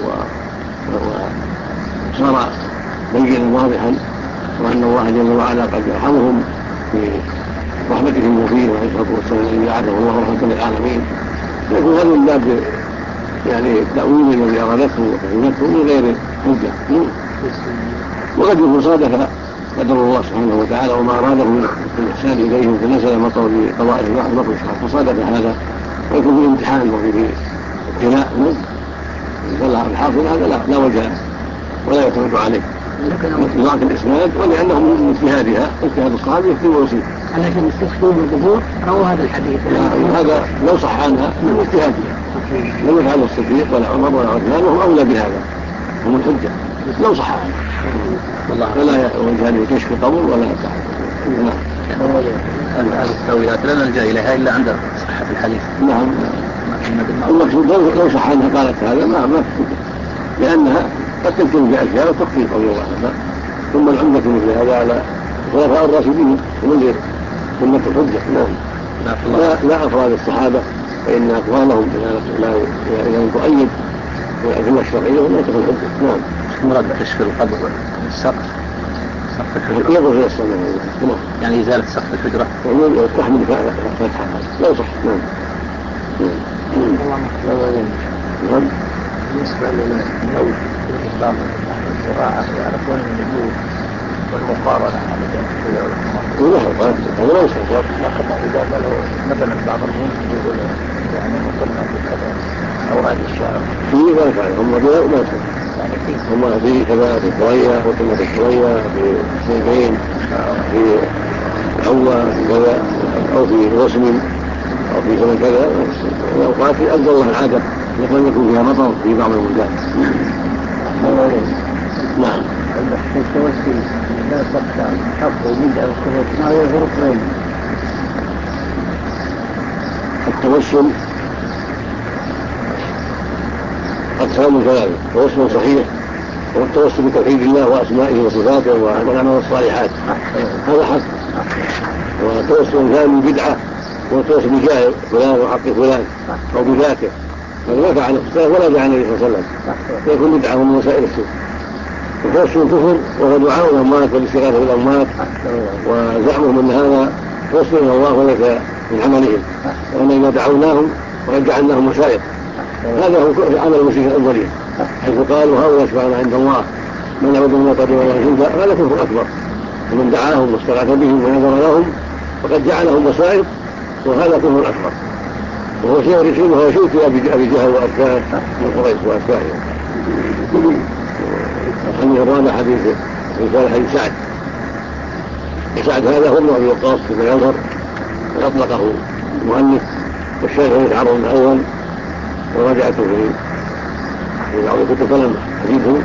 وصار بينا واضحا، وأن الله جل وعلا قد يرحمهم في رحمته المبين وعليه الصلاة والسلام الذي جعله الله رحمة للعالمين. يكون هذا من باب يعني التأويل الذي أرادته وفهمته من غير حجة، وقد يكون صادف قدر الله سبحانه وتعالى وما أراده من الإحسان إليهم فنزل مطر بقضاء الله فصادف هذا، ويكون فيه امتحان وفيه ابتلاء فالله الحاصل هذا لا وجه ولا يعتمد عليه ضعف الإسناد، ولأنه من اجتهادها اجتهاد الصحابي يكفي ويصيب. لكن استخدام القبور رووا هذا الحديث هذا لو صح عنها من اجتهادها لم يفعل الصديق ولا عمر ولا عثمان وهم أولى بهذا، هم الحجة لو صح عنها فلا وجه لكشف قبر ولا تحت. المستويات لا نلجأ إليها إلا عند صحة الحديث. نعم المقصود لو صح عنها قالت هذا ما تحجة، لأنها قد تمكن بأشياء وتخفي قول الله هذا. ثم العمدة مثل هذا على خلفاء الراشدين ومن غير سنة الحجة. لا أفراد الصحابة فإن أقوالهم إذا لم تؤيد بالأدلة الشرعية ولا تكون حجة. نعم. مراد كشف القبر والسقف الحجرة يضر في السماء يعني إزالة سقف الحجرة تحمل فتحة لا صح. نعم. بالنسبة للنوم في بعض الزراعة يعرفون النجوم والمقارنة على ذلك هذا لا يصح. لكن إذا قالوا مثلا بعض المنتج يقول يعني مقلنا بكذا أو هذه الشعر فيه ما يفعل هم بلا ما يفعل هم في كذا في الشوية وكنا في الشوية في سنتين في عوة في كذا أو في رسم أو في زمن كذا الأوقات أبدأ الله العادة يكون فيها مطر في بعض البلدان. نعم. التوسل لا صدق حفظ ومدع وكذا ما هو ظروف غير التوسل أقسام ثلاثة: توسل صحيح والتوسل بتوحيد الله وأسمائه وصفاته والأعمال الصالحات هذا حق، والتوسل ثاني بدعة والتوسل بجاه فلان وحق فلان أو بذاته هذا ما فعل الصلاة ولا فعل النبي صلى الله عليه وسلم فيكون بدعة من وسائل الشرك. التوسل كفر وهو دعاء الأموات والاستغاثة بالأموات وزعمهم أن هذا توسل إلى الله وليس من عملهم، وأن إذا دعوناهم وقد جعلناهم وسائط هذا هو عمل المشركين الأولين حيث قالوا هؤلاء يشفعون عند الله من يعبد الله قدر الله جندا هذا كفر أكبر، ومن دعاهم واستغاث بهم ونذر لهم فقد جعلهم وسائط وهذا كفر أكبر، وهو شيء رسول وهو شرك أبي جهل وأتباعه من قريش وأتباعه. الحديث الرابع حديث سعد، وسعد هذا هو ابن أبي وقاص بن يظهر أطلقه المؤلف والشيخ يتعرض من الأول وراجعته في بعض الكتب فلم أجده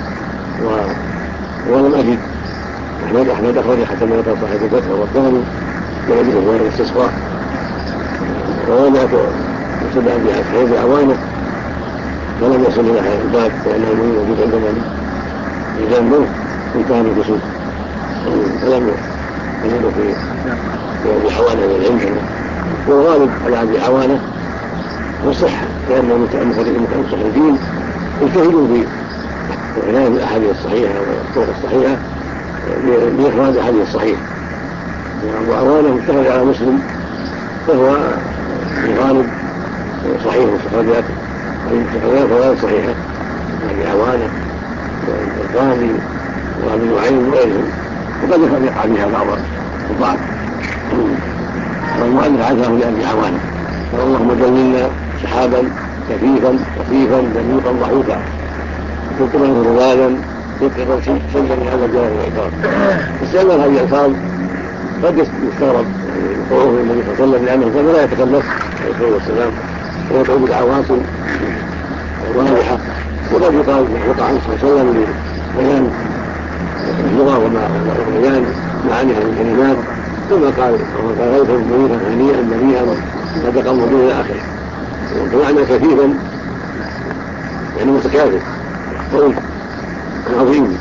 ولم أجد أحمد أخرج حتى ما يقرأ صاحب الفتح والثاني ويجده هو الاستسقاء، وراجعت وسبع أبي عوانة فلم يصل إلى هذا الباب لأنه موجود عند مالك بجانبه انتهى من كسوف فلم يجده في أبي عوانة عندنا، والغالب على أبي عوانة والصحة لأن المتحدثين يجتهدون في عناية الأحاديث الصحيحة والطرق الصحيحة لإخراج الأحاديث الصحيحة. أبو عوانة مجتهد على مسلم فهو الغالب صحيح واستخراجات فغير صحيحة أبي عوانة والبرقاني وأبي نعيم وغيرهم وقد يقع بها بعض الضعف. والمؤلف عزاه لأجل عوانه، اللهم دللنا سحابا كثيفا خفيفا دليقا ضعيفا مطرا رذاذا يقظا سجا لهذا الجلال والإكرام. استعمال هذه الألفاظ قد يستغرب وقوعه النبي صلى الله عليه وسلم لأنه كان لا يتكلف عليه الصلاة والسلام ويدعو بدعوات واضحة، وقد يقال وقع عنه صلى الله عليه وسلم لبيان اللغة وبيان معانيها من الكلمات، ثم قال غيثا مريفا هنيئا مريئا صدقا وبه إلى آخره. ومعنى كثيفا يعني متكاثر قوي عظيم،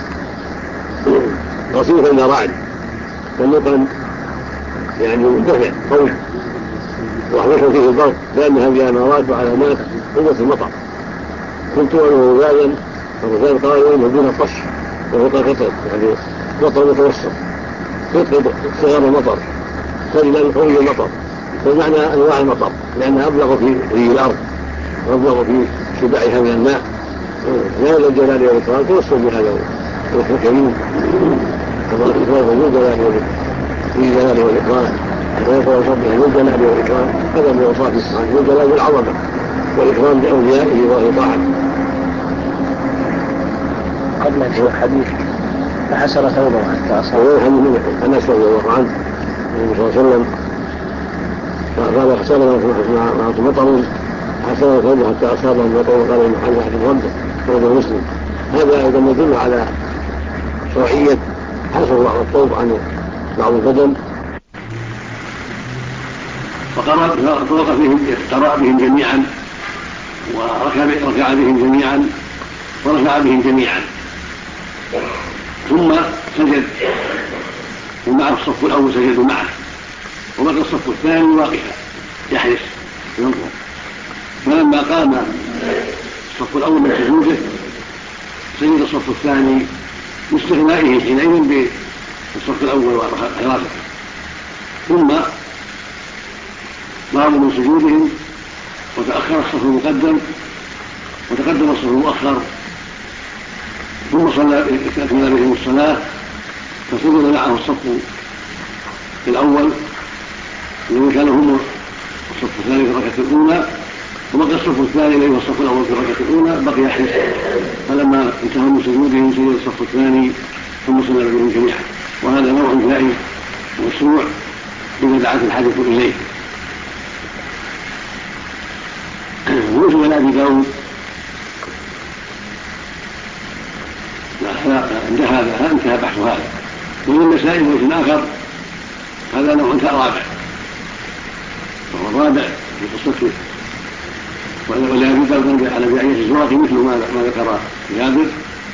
رصيفا إلى رعد سلوقا يعني مندفع قوي، رحمة فيه البرد لأن هذه أمارات وعلامات قوة المطر. كنت أنه رذاذا، الرذاذ قالوا إنه دون الطش وفوق القطر يعني مطر متوسط يطلب صغار المطر سجلا قوي المطر، فمعنى أنواع المطر لأنها أبلغ في الأرض وأبلغ في شبعها من الماء. لا الجلال والإكرام توسل بهذا الكريم كما الإكرام ذو الجلال والإكرام ويقول ربه ذو الجلال والإكرام، هذا من أوصافه سبحانه ذو الجلال والعظمة والإكرام لأوليائه وطاعته. قبل الحديث فحسر ثوبه حتى أصاب أنس رضي الله عنه النبي صلى الله عليه وسلم قال حسر مطر حسر ثوبه حتى أصابه المطر وقال المحل أحد ربه رواه مسلم. هذا أيضا يدل على شرعية حسر بعض الثوب عن بعض البدن، قرأ بهم جميعا وركع بهم جميعا ورفع بهم جميعا، ثم سجد ومعه الصف الأول سجدوا معه، وبقى الصف الثاني واقفا يحرس ينظر. فلما قام الصف الأول من سجوده سجد الصف الثاني باستغنائه حينئذ بالصف الأول وحراسته، ثم قاموا من سجودهم وتأخر الصف المقدم وتقدم الصف المؤخر، ثم استأذن بهم الصلاة فسجد معه الصف الأول الذي كانوا هم الصف الثاني في الركعة الأولى، وبقي الصف الثاني الذي هو الصف الأول في الركعة الأولى بقي يحرس. فلما انتهوا من سجودهم سجد الصف الثاني ثم صلى بهم جميعا، وهذا نوع جائز مشروع إذا دعت الحاجة إليه. وجد أبي داود انتهى بحث هذا. ومن المسائل وجه آخر هذا نوع رابع، وهو الرابع في قصته، ولأبي داود على بأية الزواقي مثل ما ذكر جابر،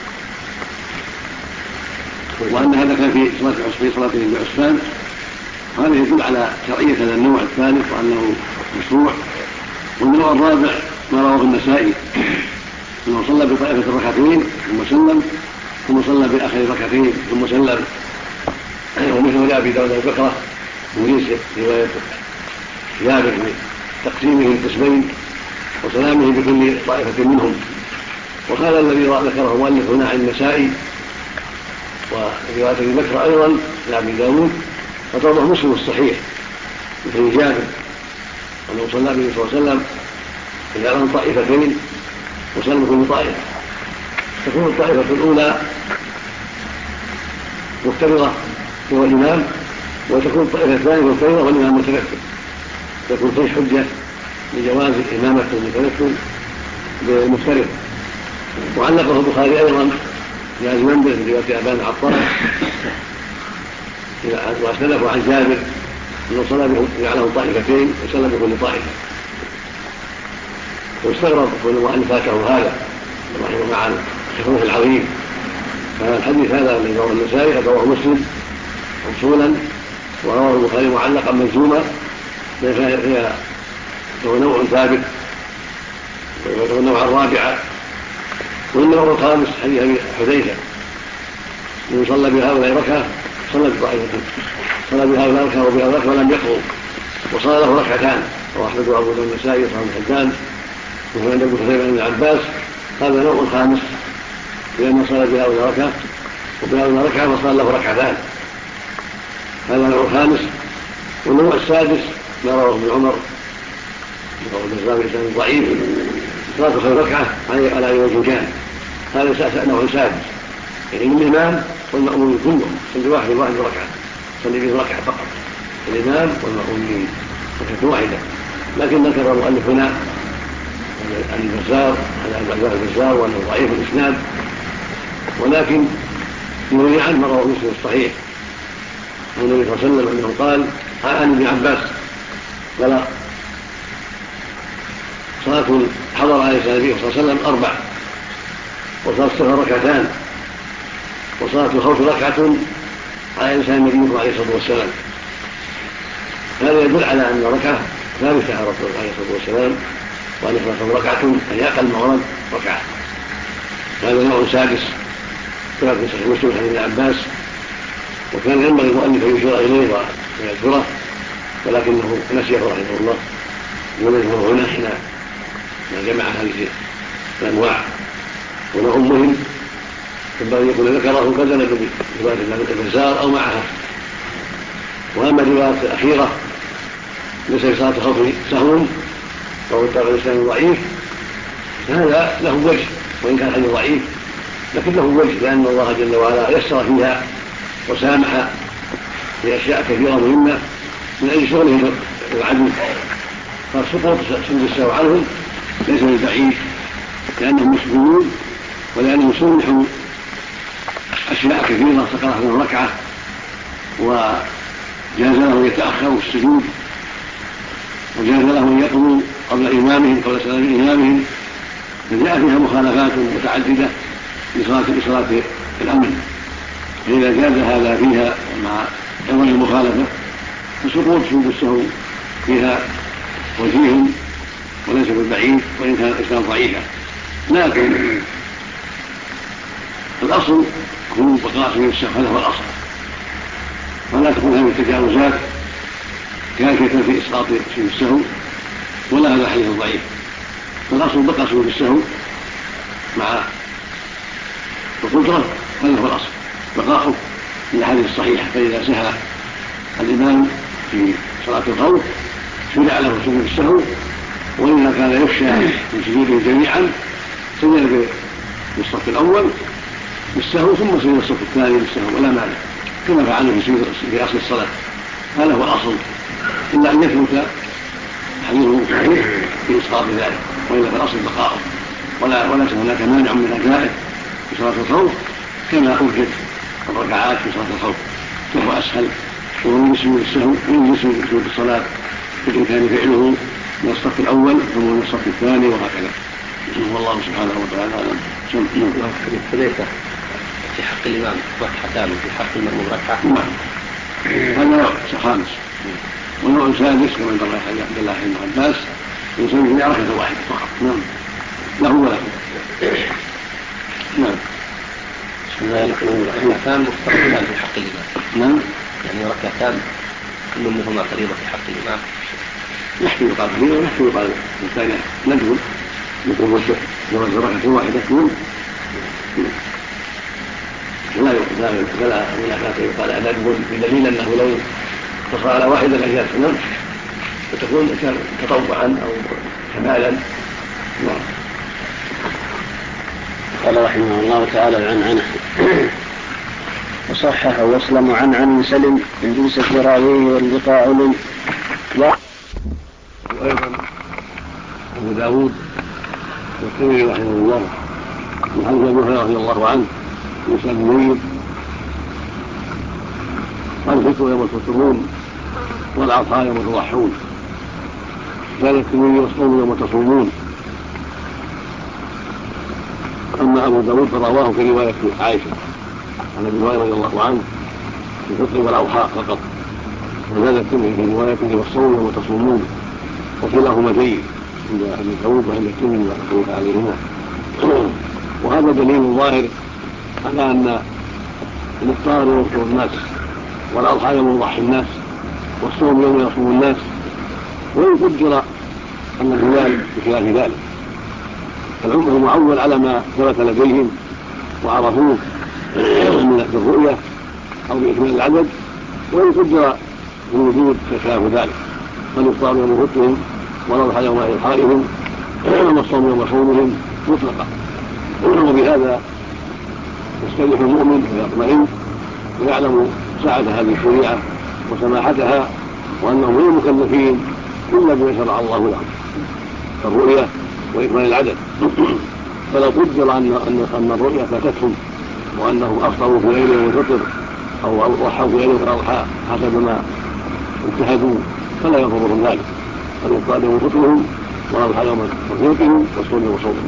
وأن هذا كان في صلاة بعسفان. هذا يدل على شرعية هذا النوع الثالث وأنه مشروع. والنوع الرابع ما رواه النسائي أنه صلى بطائفة الركعتين ثم سلم، ثم صلى بآخر ركعتين ثم سلم، ومثل أبي داود البكرة وليس رواية جابر تقسيمه القسمين وسلامه بكل طائفة منهم. وهذا الذي ذكره مؤلف هنا عن النسائي ورواية أبي بكر أيضا لأبي داود فتوضح مسلم الصحيح مثل جابر أنه صلى به صلى الله عليه وسلم جعلهم طائفتين وسلم كل طائفة، تكون الطائفة الأولى مفترضة هو الإمام، وتكون الطائفة الثانية مفترضة والإمام متنفل، تكون فيه حجة لجواز إمامة المتنفل بالمفترض. وعلقه البخاري أيضا جاز منبه في رواية أبان عطار واختلفوا عن جابر أنه صلى جعله طائفتين وصلى بكل طائفة، واستغرب كل مؤلفاته هذا رحمه مع الحكمه العظيم. فالحديث هذا الذي رواه النسائي قد رواه مسلم موصولا ورواه البخاري معلقا مجزوما، هو نوع ثابت وهو النوع الرابع. والنوع الخامس حديث ابي حذيفه من صلى بهؤلاء ركعه صلى بطائفه، صلى بهؤلاء ركعه وبهؤلاء ركعه ولم يقروا وصلى له ركعتان، واحمد وابو داود النسائي وصحابه الحدان وهو عند ابو حذيفه بن العباس. هذا نوع خامس لأنه صلى بهؤلاء ركعه وبهؤلاء ركعه وصلى له ركعتان، هذا نوع خامس. والنوع السادس ما رواه ابن عمر ورواه البزار بإسناد ضعيف صلاة خير ركعة على وجهان. هذا نوع سادس، يعني الإمام والمأمومين كلهم صلي واحد ركعة، صلي به ركعة فقط الإمام والمأمومين ركعة واحدة. لكن ذكر المؤلف هنا البزار وأنه ضعيف الإسناد، ولكن يروي عنه ما رواه مسلم الصحيح عن النبي صلى الله عليه وسلم أنه قال عن ابن عباس قال صلاة حضر عليه النبي صلى الله عليه وسلم 4، وصلاة السفر ركعتان، وصلاة الخوف ركعة على لسان النبي عليه الصلاة والسلام. هذا يدل على أن ركعة ثابتة على رسول الله عليه الصلاة والسلام، وأن صلاة ركعة أي أقل مورد ركعة. هذا نوع سادس كما في صحيح مسلم عن ابن عباس، وكان ينبغي المؤلف أن يشير إليه ويذكره، ولكنه نسيه رحمه الله ولم يذكره هنا حين جمع هذه الأنواع. ونوع مهم ينبغي يكون ذكره بدلا من رواية البزار أو معها. وأما الرواية الأخيرة ليس في صلاة الخوف سهو وهو التابع الإسلامي ضعيف، هذا له وجه، وإن كان حديث ضعيف لكن له وجه، لأن الله جل وعلا يسر فيها وسامح في أشياء كثيرة مهمة من أي شغلهم العدو، فسقوط سجود السهو عنهم ليس بالبعيد لأنهم مسلمون، ولأنهم سمحوا أشياء كثيرة سقطت من ركعة وجاز له يتأخروا السجود، وجاز له أن يقضوا قبل إمامهم قبل سلام إمامهم، فجاء فيها مخالفات متعددة لصلاة الأمن. فإذا جاز هذا فيها مع عظم المخالفة فسقوط سجود السهو فيها وجيه وليس بالبعيد، وإن كان الإسلام ضعيفا. لكن الأصل هو بقاء سجود السهو، هذا هو الأصل، ولا تكون هذه التجاوزات كافية في إسقاط سجود السهو، ولا هذا حديث ضعيف. فالأصل بقاء سجود السهو مع القدرة، هذا هو الأصل بقاؤه للأحاديث الصحيحة. فإذا سهى الإمام في صلاة الخوف شرع له سجود السهو، وإذا كان يخشى من سجوده جميعا سجد بالصف الأول بالسهو ثم سجد الصف الثاني بالسهو ولا مانع، كما فعله في أصل الصلاة. هذا هو الأصل، إلا أن يثبت حديث صحيح في إسقاط ذلك، وإلا فالأصل بقاؤه، وليس هناك مانع من الجائز في صلاة الخوف كما أوجد الركعات في صلاة الخوف، وهو أسهل ومن سجود السهو ومن سجود الصلاة بالإمكان فعله من الصف الأول ثم من الصف الثاني وهكذا. والله سبحانه وتعالى أعلم. حذيفة في حق الإمام ركعتان وفي حق المأموم ركعة. نعم، هذا نوع خامس. ونوع سادس كما ذكر عبد الله بن عباس يسوي في ركعة واحدة فقط. نعم، له وله. نعم. ركعتان مفترضتان في حق الإمام. نعم، يعني ركعتان كل منهما فريضة في حق الإمام. يحكي يقال فريضة ويحكي يقال الثانية ندب مثل الوسط جواز ركعة واحدة لا يقال ندب بدليل أنه لو اقتصر على واحدة لأجل سنة وتكون تطوعا أو كمالا. نعم. قال رحمه الله تعالى العنعنة وصححه واسلم عن سلم من جلسة راويه واللقاء علم. وأيضا أبو داود والترمذي رحمه الله من حديث أبي هريرة رضي الله عنه وسعد بن زيد الفطر يوم تفطرون والأضحى يوم تضحون، كان الترمذي والصوم يوم تصومون. أما أبو داود فرواه في رواية عائشة عن أبي هريرة رضي الله عنه في الفطر والأضحى فقط، وزاد الترمذي في روايته والصوم يوم تصومون، وكلاهما جيد عند أبي داود وعند الترمذي رحمه الله عليهما. وهذا دليل ظاهر على أن الإفطار يوم يفطر الناس، والأضحى يوم يضحي الناس، والصوم يوم يصوم الناس، وإن قدر أن الهلال بخلاف ذلك، فالعمر معول على ما ثبت لديهم وعرفوه بالرؤية أو بإكمال العدد، وإن قدر الوجود خلاف ذلك. فالإفطار يوم فطرهم والأضحى يوم إضحائهم والصوم يوم صومهم مطلقا. وبهذا يستريح المؤمن ويطمئن ويعلم سعة هذه الشريعة وسماحتها وأنهم غير مكلفين إلا بما شرع الله لهم الرؤية وإكمال العدد. فلو قدر أن الرؤية فاتتهم وأنهم أفطروا في ليلة يوم الفطر أو ضحوا في ليلة الأضحى حسب ما اجتهدوا فلا يضرهم ذلك، فالإفطار يوم فطرهم والأضحى يوم تفريقهم والصوم يوم صومهم.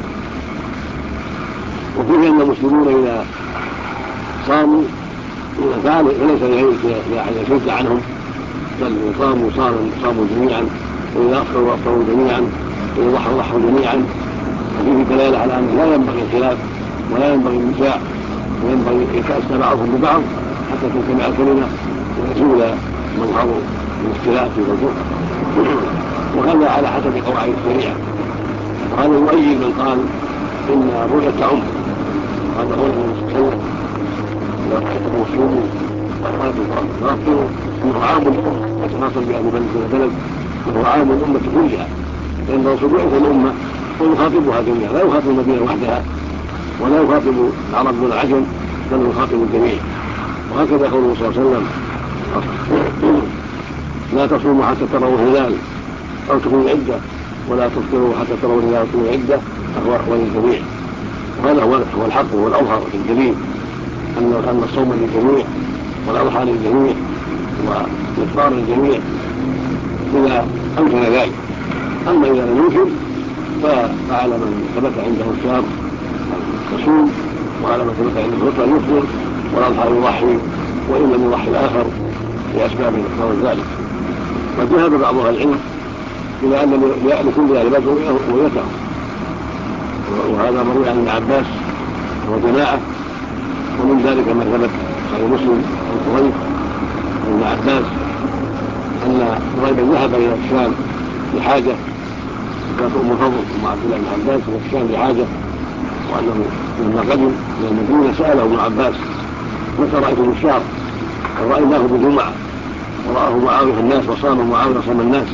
وفيه أن المسلمون إذا صاموا فليس لأحد يشد عنهم، بل إن صاموا جميعا، وإذا أفطروا جميعا، وإذا ضحوا جميعا. وفيه دلالة على أن لا ينبغي الخلاف ولا ينبغي النزاع، وينبغي يتأسى بعضهم ببعض حتى تجتمع الكلمة ويزول مظهر الاختلاف في الوجوه. وهذا على حسب قواعد الشريعة. وهذا يؤيد من قال إن الرؤية تعم. هذا هو النبي صلى الله عليه وسلم إذا رأيتم صوموا وأفطروا إنه عام الأمة يتناصر بأهل بلد وهو عام الأمة كلها، لأن الرسول يعرف الأمة ويخاطبها جميعا، لا يخاطب المدينة وحدها ولا يخاطب العرب والعجم، بل يخاطب الجميع. وهكذا قوله صلى الله عليه وسلم لا تصوموا حتى تروا الهلال أو تكونوا عدة ولا تفطروا حتى تروا الهلال أو تكونوا عدة، فهو للجميع. وهذا هو الحق والأظهر في الدليل أن الصوم للجميع والأضحى للجميع والإفطار للجميع إذا أمكن ذلك. أما إذا لم يمكن فعلى من ثبت عنده الشهر يصوم، وعلى من ثبت عنده الفطر يفطر، والأضحى يضحي، وإن لم يضحي الآخر لأسباب غير ذلك. وذهب بعض أهل العلم إلى أن لكل أهل بدر رؤيته، وهذا مروي عن ابن عباس وجماعة. ومن ذلك ما ثبت صحيح مسلم عن قريب ابن عباس أن قريبا ذهب إلى الشام لحاجة، كانت أم فضل أم عبد الله بن عباس إلى الشام لحاجة، وأنه لما قدم إلى المدينة سأله ابن عباس متى رأيتم الشهر؟ فرأيناه بجمعة ورآه معاوية الناس وصام معاوية صام الناس،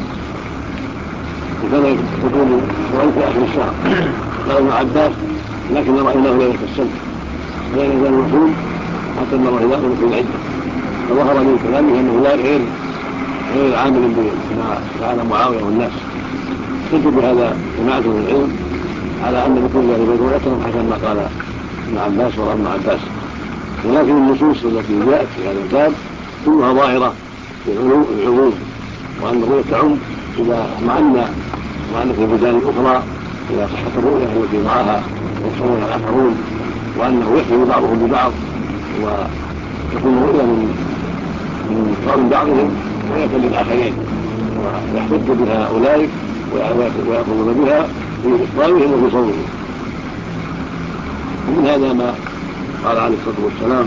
وكان يقول رأيت في آخر الشهر. قال ابن عباس لكن رأيناه ليلة السبت ولا يزال يصوم حتى نرى هلاله في العدة. فظهر من كلامه أنه لا غير عامل بما فعل معاوية والناس. قلت بهذا جماعة من العلم على أن لكل ذلك رؤيتهم حسب ما قال ابن عباس ورأى ابن عباس. ولكن النصوص التي جاءت في هذا الباب كلها ظاهرة بالعموم، وأن الرؤية تعم إذا اطمأن في البلدان الأخرى إلى صحة الرؤية التي رآها يحصلون الآخرون، وأنه يحكم بعضهم ببعض وتكون رؤية من قول بعضهم رؤية للآخرين ويحتج بها أولئك ويأخذون بها في إفطارهم وفي صومهم. ومن هذا ما قال عليه الصلاة والسلام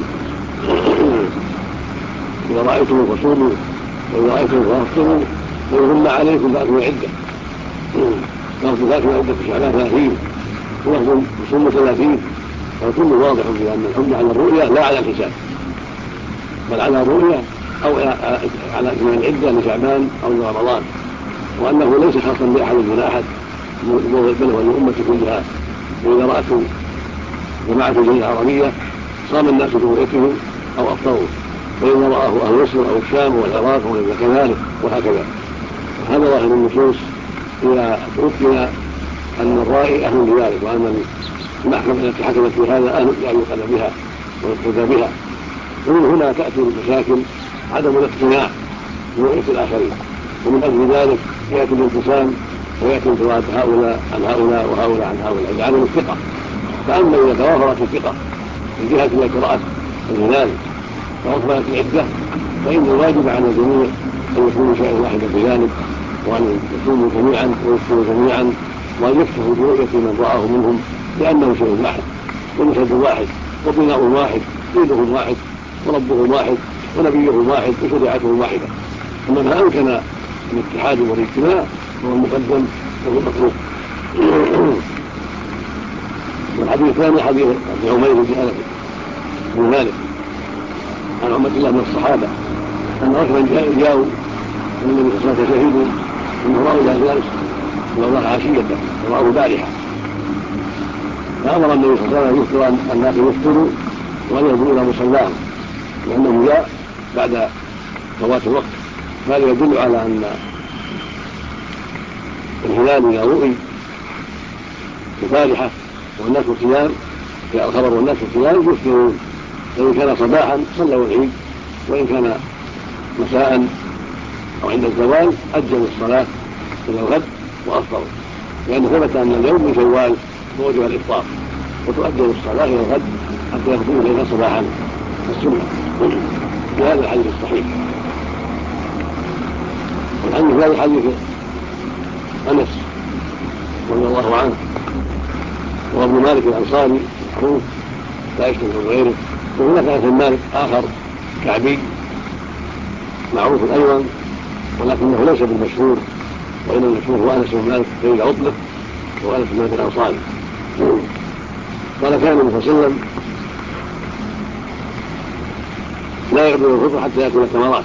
إذا رأيتم فصوموا وإذا رأيتم فأفطروا ويغم عليكم فأتوا عدة. لفظ فأتوا عدة في شعبان 30 ولفظ صوموا 30. فالكل واضح في أن الحمد على الرؤيا لا على الحساب، بل على الرؤيا أو على إكمال العدة لشعبان أو لرمضان، وأنه ليس خاصا بأحد دون أحد بل هو للأمة كلها. وإذا رأته جماعة الجزيرة العربية صام الناس برؤيته أو أفطروا، وإذا رآه أهل مصر أو الشام والعراق وليس كذلك وهكذا. هذا ظاهر النصوص إذا تؤكد أن الرائي أهل لذلك، وأن المحكمة التي حكمت بهذا أهل أن يقل بها ويقتدى بها. ومن هنا تأتي المشاكل عدم الاقتناع برؤية الآخرين، ومن أجل ذلك يأتي الانقسام ويأتي انفراد هؤلاء عن هؤلاء وهؤلاء عن هؤلاء لعدم الثقة. فأما إذا توافرت الثقة من جهة قراءة الهلال وأكملت العدة فإن الواجب على الجميع أن يكونوا شيئا واحدا في ذلك، وأن يصوموا جميعا ويفطروا جميعا، وأن يكتفوا برؤية من رآه منهم، لأنه شيء واحد ومشهد واحد وبناء واحد، دينهم واحد وربهم واحد ونبيهم واحد وشريعتهم واحدة. أما ما أمكن الاتحاد والاجتماع هو المقدم وهو المطلوب. والحديث الثاني حديث ابن عمير بن مالك عن عمة الله من الصحابة أن رجلا جاءوا النبي صلى الله عليه وسلم شهيد انه راوا الناس الى الله عشيه وراه بارحه، فامر النبي صلى الله عليه وسلم يخبر الناس يفطروا وان يذهبوا الى مصلاهم لانه جاء بعد فوات الوقت. هذا يدل على ان الهلال اذا رؤي البارحه والناس صيام جاء الخبر والناس صيام يفطرون، فان كان صباحا صلوا العيد، وان كان مساء او عند الزوال اجلوا الصلاه الى الغد وافطروا، لان ثبت ان اليوم من شوال ووجب الافطار وتؤجل الصلاه الى الغد حتى يغدو اليها صباحا السنه في هذا الحديث الصحيح. والحديث في هذا حديث انس رضي الله عنه وابن مالك الانصاري معروف لا يشتهر غيره، وهناك انس مالك اخر كعبي معروف ايضا ولكنه ليس بالمشهور، وانما المشهور هو انس بن مالك بن عطله وانس بن مالك الانصاري. قال كان النبي صلى الله عليه وسلم لا يقبل الفطر حتى ياكل ثمرات.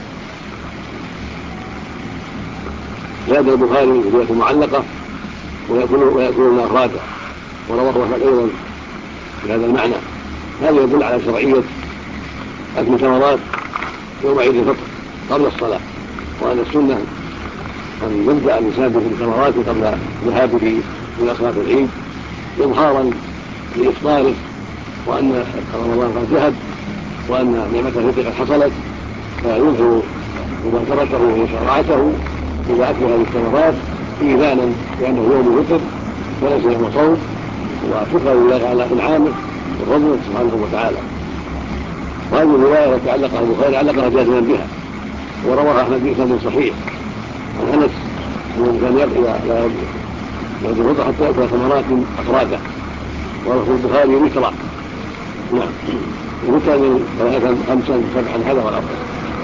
زاد البخاري في روايه معلقه ويأكلون أفرادا، ورواه أحمد أيضا بهذا المعنى. هذا يدل على شرعية أكل ثمرات يوم عيد الفطر قبل الصلاة، وأن السنة أن يبدأ الإنسان بالثمرات قبل ذهابه إلى صلاة العيد إظهارا لإفطاره وأن رمضان قد ذهب وأن نعمة الفطر قد حصلت، فيظهر مبادرته ومسارعته إلى أكل هذه الثمرات إيذانا بأنه يوم الفطر وليس يوم صوم، وشكرا لله على إنعامه وفضله سبحانه وتعالى. وهذه الرواية التي علقها البخاري علقها جازما بها، ورواها أحمد بن صحيح عن أنس أنه كان لا يجوز الفطر حتى يأكل ثمرات أفرادا، ولفظ البخاري وترا. نعم، وتر ثلاثا خمسا سبعا هذا هو الأفضل.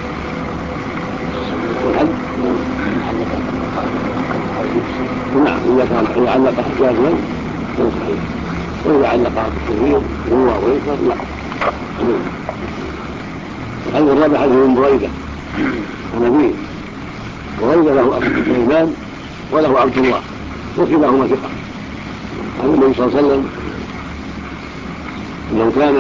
نعم، إذا كان علقها جازما فهو صحيح، وإذا علقها بالتغيير هو ويسر لا. الحديث الرابع حديث ابن بريدة عن أبيه. بريدة له أخ سليمان وله عبد الله وكلاهما ثقة عن النبي صلى الله عليه وسلم أنه كان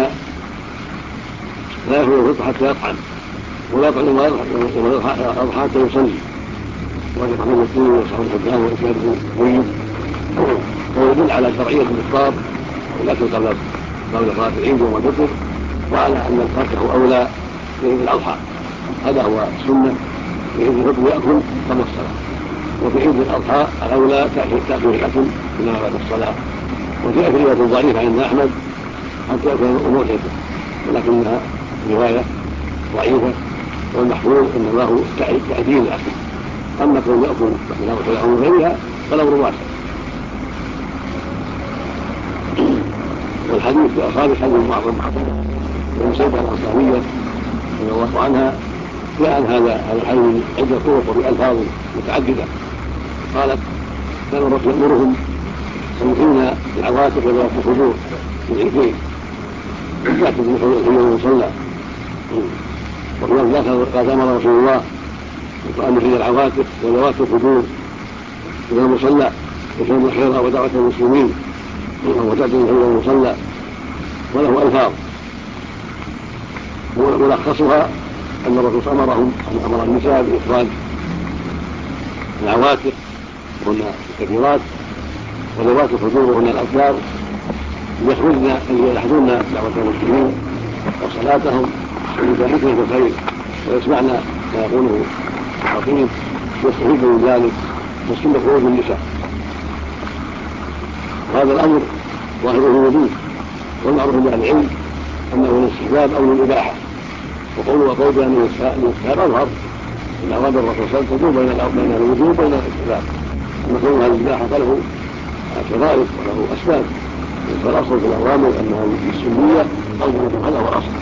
لا يأكل الفطر حتى يطعم ولا يطعم ما يضحى حتى يصلي، وهذا أحمد الدين وصحبه الحجام وإسناده طيب، ويدل على شرعية الإفطار والأكل قبل صلاة العيد يوم الفطر، وعلى أن الفاكهة أولى في عيد الأضحى. هذا هو السنة، في عيد الفطر يأكل قبل الصلاة، وفي عيد الأضحى الأولى تأكل الأكل إنما بعد الصلاة. وفي رواية ضعيفة عند أحمد حتى يأكل أضحيته، ولكنها رواية ضعيفة، والمحفوظ أن له تأديل الأكل، أما كون يأكل من غيرها فله واسع. والحديث الخامس حديث معظم من سيدة الأنصارية رضي الله عنها جاء عن هذا الحديث عدة طرق وبألفاظ متعددة. قالت كان الرسول يأمرهم يصلون العواتق وذوات الخدور في العيدين تأتي في يوم المصلى، وفي ذلك قد أمر رسول الله وأن في العواتق وذوات الخدور إلى المصلى يشهد الخير ودعوة المسلمين وتأتي إلى المصلى، وله ألفاظ ملخصها أن الرسول أمرهم أن أمر النساء بإخراج العواتق وهن الكثيرات وذوات الخدور وهن الأبكار يخرجن يحضرن دعوة المسلمين وصلاتهم ويشاركن في الخير ويسمعن ما يقوله الخطيب يستفيد من ذلك والسنة خروج النساء. وهذا الأمر ظاهره وجود، والمعروف عند أهل العلم أنه للاستحباب أو للإباحة، وقوله بأن الاستحباب أظهر إن أراد الرسول صلى الله عليه وسلم بين الوجوب وبين الاستحباب، أما كونه الإباحة فله شرائط وله أسباب، فالأصل في الأوامر أنها السنية أو هذا هو الأصل.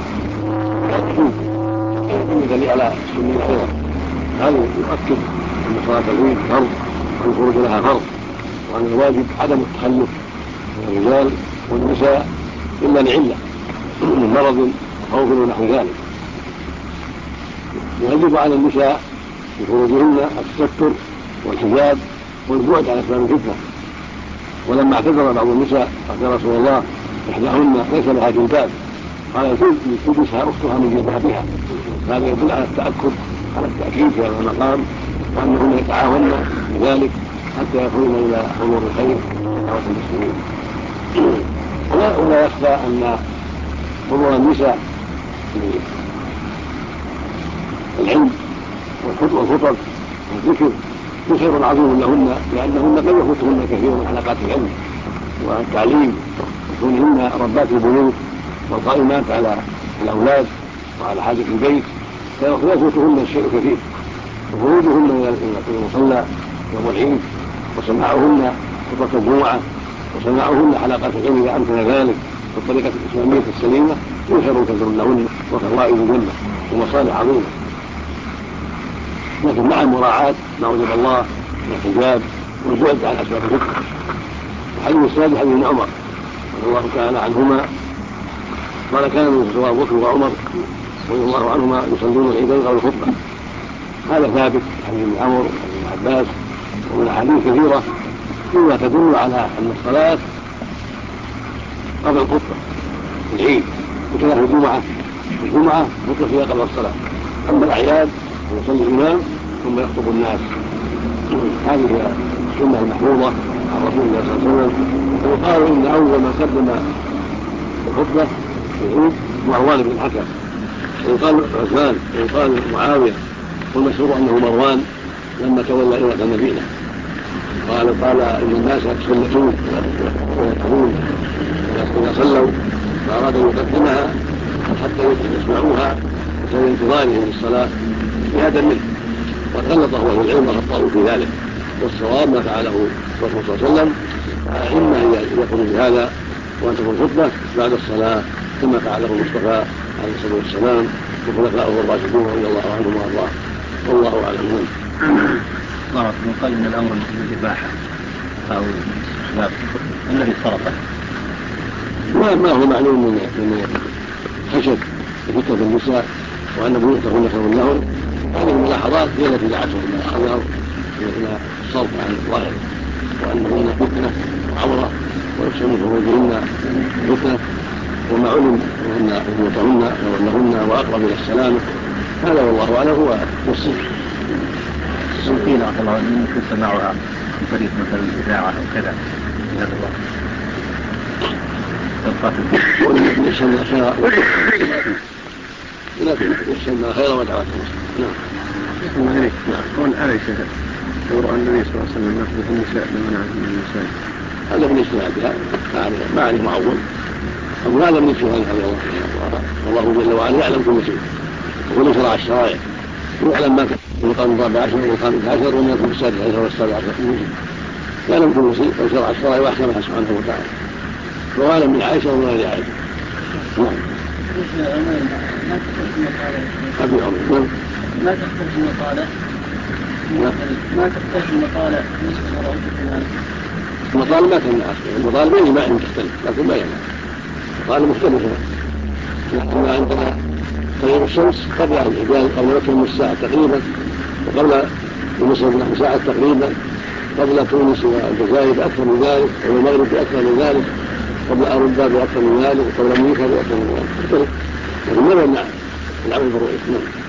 دليل على السنية أيضا هذا يؤكد أن صلاة العيد فرض وأن الخروج لها فرض، وأن الواجب عدم التخلف من الرجال والنساء إلا لعلة من مرض أو خوف ونحو ذلك. ويجب على النساء بخروجهن التستر والحجاب والبعد عن اسباب الفتنه. ولما اعتذر بعض النساء قال يا رسول الله احداهن ليس لها جلباب، قال تلبسها اختها من جلبابها. هذا يدل على التاكد على التاكيد في هذا المقام، وانهن يتعاونن بذلك حتى يخرجن الى امور الخير ودعوه المسلمين. ولا يخفى ان حضور النساء العلم والخطب والذكر خير عظيم لهن، لانهن قد يفوتهن كثير من حلقات العلم والتعليم، وكونهن ربات البيوت والقائمات على الاولاد وعلى حاجه البيت فيفوتهن الشيء كثير. وخروجهن الى المصلى يوم العيد وسماعهن خطبه الجمعه وسماعهن حلقات العلم اذا امكن ذلك بالطريقه الاسلاميه السليمه خير كثير لهن وفوائد جنه ومصالح عظيمه، لكن مع مراعاة ما وجب الله من الحجاب والبعد عن اسباب الفتنه. الحديث السادس حديث ابن عمر رضي الله تعالى عنهما قال كان ابو بكر وعمر رضي الله عنهما يصلون العيدين قبل الخطبه. هذا ثابت حديث ابن عمر وابن عباس ومن احاديث كثيره فيما تدل على ان الصلاه قبل الخطبه في العيد، وكذا في الجمعه مطلق فيها قبل الصلاه. اما الاعياد يصلي الإمام ثم يخطب الناس. هذه هي السنة المحفوظة عن رسول الله صلى الله عليه وسلم. ويقال إن أول من قدم الخطبة في العيد مروان بن الحكم، ويقال عثمان، ويقال معاوية، والمشهور أنه مروان لما تولى إمارة المدينة قال إن الناس يتسلسون ويتقون إذا صلوا فأراد أن يقدمها حتى يسمعوها في انتظارهم للصلاة اجتهادا منه. وقد غلطه اهل العلم وخطأوا في ذلك، والصواب ما فعله الرسول صلى الله عليه وسلم. اما ان يقوموا بهذا وان تكون خطبه بعد الصلاه كما فعله المصطفى عليه الصلاه والسلام وخلفائه الراشدون رضي الله عنهم وارضاهم، والله اعلم. يقال ان الامر بالاباحه او الاستحباب الذي صرفه ما هو معلوم من خشيه فتنه النساء وأن بيوتهن خير لهم. هذه الملاحظات هي التي دعتهم إلى الحذر وإلى الصرف عن الظاهر، وأنهن فتنة وعورة ويخشى من خروجهن فتنة، وما علم أن بيوتهن خير لهن وأقرب إلى السلامة. هذا والله أعلم هو الصدق. قيل رحمه الله يمكن سماعها عن طريق مثلا الإذاعة أو كذا في هذا الوقت. لكن يحسن خير ودعوة المسلمين. نعم. قول أليس دور النبي صلى الله عليه وسلم يخرج النساء لمنعهم من النساء؟ هذا من اجتهادها ما عليه معول، أقول هذا من اجتهادها والله جل وعلا يعلم كل شيء وكل شرع الشرائع، ويعلم ما في المقام الرابع عشر والخامس عشر وما يكون في السادس عشر والسابع عشر، يعلم كل شيء وشرع الشرائع واحكمها سبحانه وتعالى، وأعلم من عائشة ومن غير عائشة. نعم. ما تختلف المقالة المقالة ما تمنع، المقالة بين ما تختلف لكن ما يمنع، المقالة مختلفة. نحن عندنا طريق الشمس قبل الحجاز قبل مكة الساعة تقريبا، وقبل مصر نحو ساعة تقريبا، قبل تونس والجزائر بأكثر من ذلك، قبل المغرب بأكثر من ذلك، قبل أوروبا بأكثر من ذلك، وقبل أمريكا بأكثر من ذلك، مختلف، لكن ما يمنع العمل بالرؤية.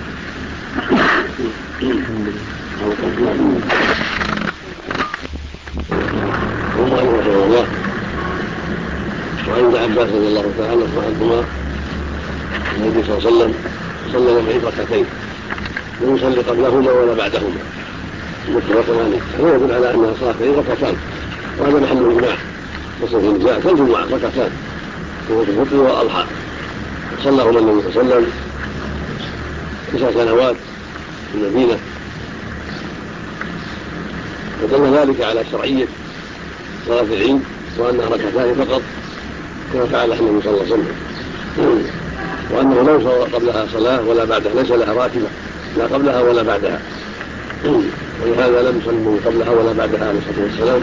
والله رحمه الله. وعند عباس رضي الله تعالى عنهما النبي صلى الله عليه وسلم صلى العيد ركعتين لا يصلي قبلهما ولا بعدهما متفق عليه. هذا يدل على انها صلاه العيد ركعتان، وهذا محل الاجماع وصف النساء كالجمعه ركعتان وهو في الفطر والاضحى. صلىهما النبي صلى الله عليه وسلم 9 سنوات في المدينه، ودل ذلك على شرعيه صلاه العيد وانها ركعتان فقط كما فعلها النبي صلى الله عليه وسلم، وانه لا يصلى قبلها صلاه ولا بعدها، ليس لها راتبه لا قبلها ولا بعدها، ولهذا لم يصلوا قبلها ولا بعدها عليه الصلاه والسلام.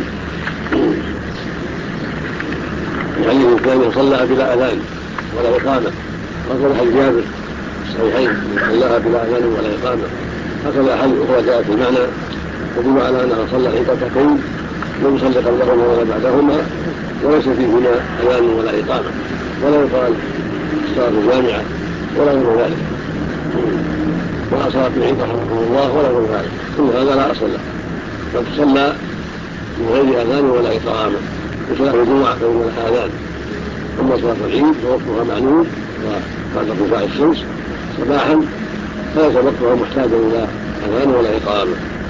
الحديث الثاني صلىها بلا اذان ولا اقامه، وصل حديث جابر الصحيحين صلىها بلا اذان ولا اقامه، هكذا أحاديث أخرى جاءت في المعنى تدل على أنها صلى العيد ركعتين لم يصلي قبلهما ولا بعدهما وليس فيهما أذان ولا إقامة ولا يقال الصلاة الجامعة ولا غير ذلك ولا صلاة العيد رحمه الله ولا غير ذلك كل هذا لا أصل له بل تصلى من غير أذان ولا إقامة وصلاة الجمعة فإن لها أذان أما صلاة العيد فوقتها معلوم وبعد ارتفاع الشمس صباحا فليس وقتها محتاجا إلى أذان ولا إقامة.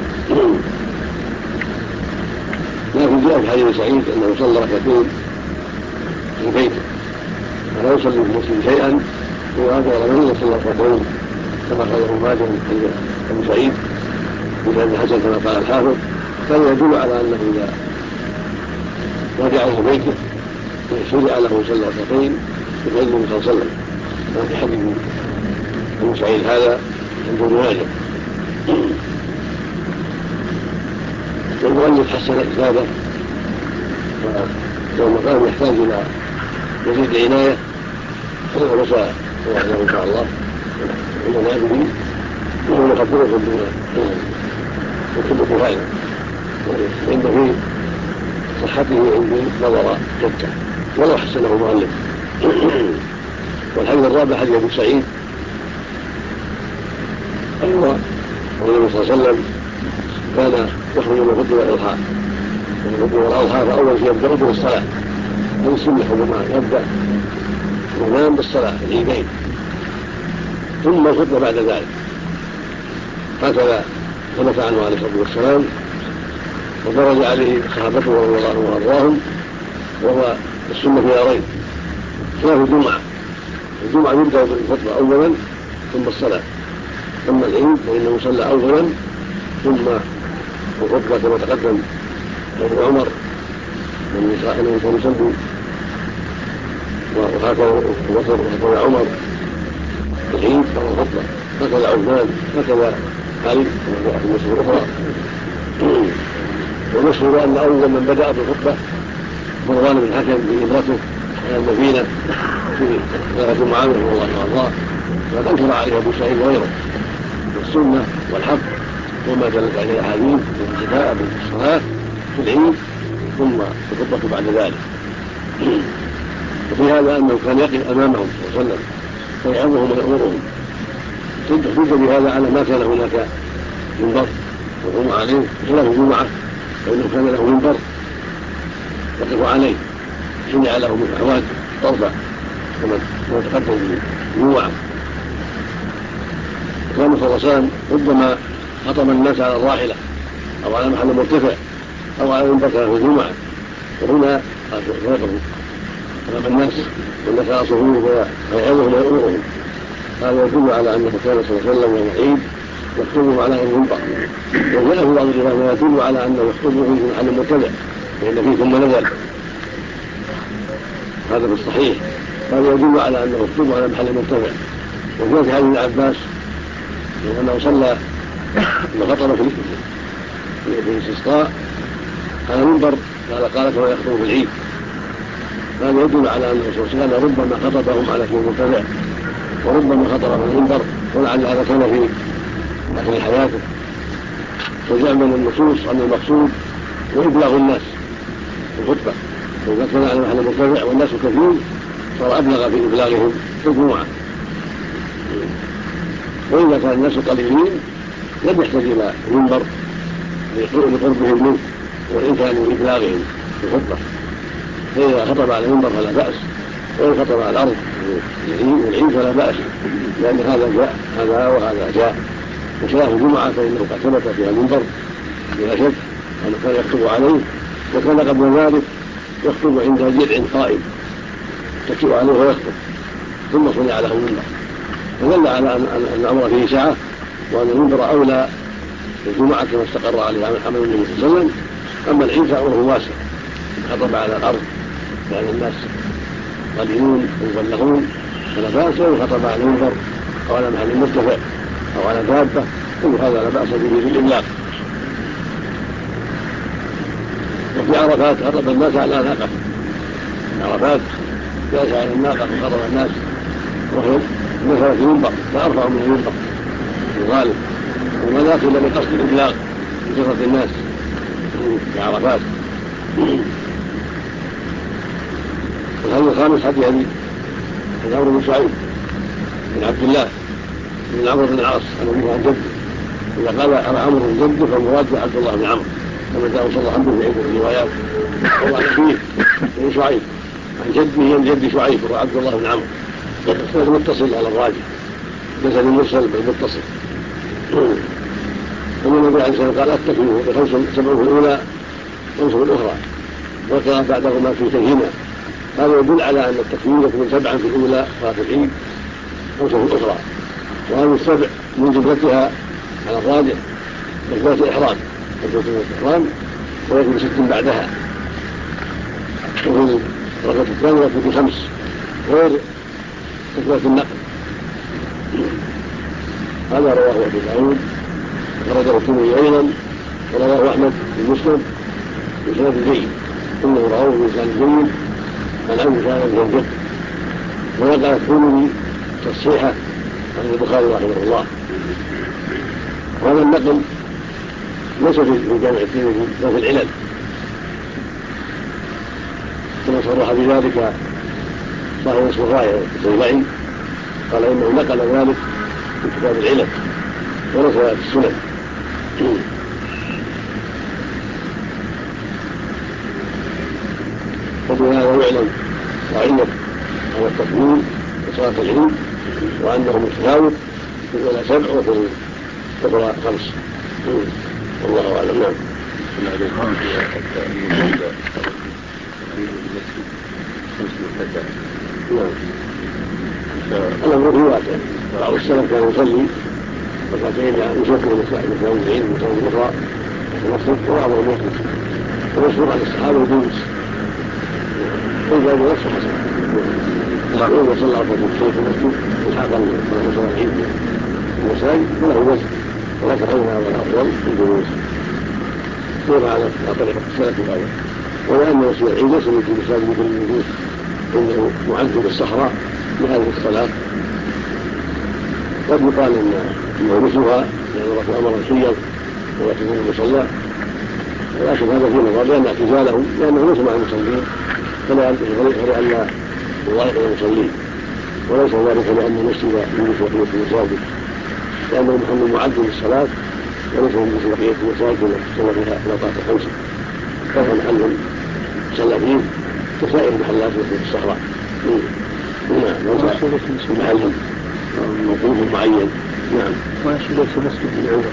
لكن جاء في حديث سعيد أنه صلى ركعتين في بيته ولا يصلي في المسجد شيئا وهذا رمضان صلى ركعتين كما قاله ماجه عند ابي سعيد بن الحسن كما قال الحافظ كان يدل على أنه إذا رجع إلى بيته شرع له صلى ركعتين في النبي صلى الله عليه وسلم في حديث ابي سعيد هذا عند ابن ماجه. والمؤلف حسن إجابة والمقام يحتاج إلى مزيد عناية فهو مساء وحده إن شاء الله إننا به وهو نقدره وكتب غيره وإن في صحته عندي نظر جدة ولو حسنه المؤلف. والحديث الرابع حديث أبي سعيد أيضا النبي صلى الله عليه وسلم كان يخرج من الغد والإضحى فأول شيء يبدأ بالصلاة من سنة حكمها يبدأ ينام بالصلاة العيدين ثم الخطبة بعد ذلك هكذا ثبت عنه عليه الصلاة والسلام ودرج عليه صحابته رضي الله عنهم وأرضاهم وهو السنة في دارين خلاف الجمعة يبدأ بالخطبة أولا ثم الصلاة أما العيد فإنه صلى أولا ثم الخطبة كما تقدم ابن عمر من نساء كان يصلي وهكذا وصل عمر العيد أو الخطبة هكذا عثمان هكذا علي في المسجد الأخرى. والمشهور أن أول من بدأ بالخطبة مروان بن الحكم بإمرته على المدينة في غزوة معاوية رضي الله عنه وقد أنكر عليه أبو سعيد وغيره والسنة والحق وما دلت عليه أحاديث بالابتداء بالصلاة في العيد ثم الخطبة بعد ذلك. وفي هذا أنه كان يقف أمامهم صلى الله عليه وسلم فيعظهم ويأمرهم تدخل بهذا على ما كان هناك منبر وهم عليه خلاف الجمعة فإنه كان له منبر يقف عليه شنع له من أعواد طرفة كما تقدم في الجمعة. كان صلى الله عليه وسلم ربما خطب الناس على الراحلة أو على محل مرتفع أو على منبر في الجمعة وهنا فيقف أمام الناس والناس على صفوف فيعظهم ويأمرهم. هذا يدل على أنه كان صلى الله عليه وسلم يوم العيد يخطبهم على المنبر وجاء في بعض الروايات ما يدل على أنه يخطبهم في محل مرتفع فإن فيه ثم نزل هذا بالصحيح. هذا يدل على أنه يخطب على محل مرتفع. وجاء في حديث ابن عباس أنه صلى خطب في الاستسقاء على منبر قال كما يخطب في العيد. هذا يدل على أنه صلى الله عليه وسلم ربما خطبهم على شيء مرتفع وربما خطب في المنبر ولعل هذا كان في آخر حياته. وجاء من النصوص أن المقصود وإبلاغ الناس الخطبة وإذا كان على محل مرتفع والناس كثير صار أبلغ في إبلاغهم في الجمعة. وإذا كان الناس قليلين لم يحتاج إلى المنبر لقربهم منه وإن كانوا إبلاغهم في الخطبة. فإذا خطب على المنبر فلا بأس وإن خطب على الأرض والعيد فلا بأس لأن هذا جاء هذا وهذا جاء. وصلاة الجمعة فإنه قد ثبت فيها المنبر بلا شك أنه كان يخطب عليه وكان قبل ذلك يخطب عند جذع قائم يتكئ عليه ويخطب ثم صنع له المنبر فدل على أن الأمر فيه سعة وأن المنبر أولى الجمعة كما استقر عليه عمل النبي صلى الله عليه وسلم. أما العيد فأمره واسع خطب على الأرض لأن الناس قليلون ويبلغون فلا بأس وإن خطب على المنبر أو على محل مرتفع أو على دابة كل هذا لا بأس به في الإبلاغ. وفي عرفات خطب الناس على ناقة عرفات جالس على الناقة وخطب الناس وهي مثلا في المنبر لا أرفع من المنبر في الغالب وذاك إلا بقصد الإبلاغ لكثرة الناس في عرفات. الحديث الخامس حديث عمرو بن سعيد بن عبد الله بن عمرو بن العاص عن أبيه عن جده. إذا قال أنا عمرو بن جده فالمراد عبد الله بن عمرو كما جاء صلى الله عليه وسلم في عدة روايات. وعن أبيه بن شعيب عن جده من جد شعيب وهو عبد الله بن عمرو. الإسناد متصل على الراجح ليس بالمرسل بل متصل. النبي عليه الصلاة والسلام قال التكبير بخمس سبع في الأولى خمس في الأخرى وكان بعدهما في تيهما. هذا يدل على أن التكبير يكون سبعا في الأولى صلاة العيد خمسة في الأخرى. وهذه السبع من جملتها على الراجح تكبيرة الإحرام ويكون ست بعدها. وفي الركعة الثانية يكون خمس غير تكبيرة النقل. هذا رواه أبو داود أخرجه الترمذي أيضا ورواه أحمد في مسلم بإسناد جيد إنه رواه بإسناد جيد عن أبي سعيد بن جد. ونقل الترمذي تصحيحه عن البخاري رحمه الله. وهذا النقل ليس في جامع الترمذي لا في العلل كما صرح بذلك صاحب اسم الراية الزيلعي قال إنه نقل ذلك في كتاب العلل وليس في السنن. وبهذا يعلم وعلم على التكبير وصلاة العيد وأنه متفاوت في الأولى سبع وفي الأخرى خمس. والله أعلم. نعم. الأمر في واقع بعض السلف كان يصلي ركعتين يشكر مساء العيد ومساء الأخرى في المسجد وبعضهم يخلص ويشكر على الصحابة يجوز ويجب نفسه حسن ويقول صلى الله عليه وسلم في المسجد الحاقا مساء العيد المساجد وله وجه ولكن هذا الأفضل الجلوس وضع على طريقة السلف هذا. ولأن مساء العيد ليس في المساجد مثل الوجود إنه معد بالصحراء لهذه الصلاة. قد يقال إنه مثلها لأن الرسول أمر الحيض ولا تكون المصلى ولكن هذا فيه نظر لأن اعتزاله لأنه ليس مع المصلين فلا ينبغي أن لا يضايق المصلين وليس ذلك لأن المسجد يجلس بقية المساجد لأنه محل معد للصلاة وليس مثل بقية المساجد التي تصلى فيها الأوقات الخمسة فهو محل صلى فيه كسائر المحلات التي في الصحراء. نعم. ليس محل موقوف معين. نعم. ويشهد في مسجد العمر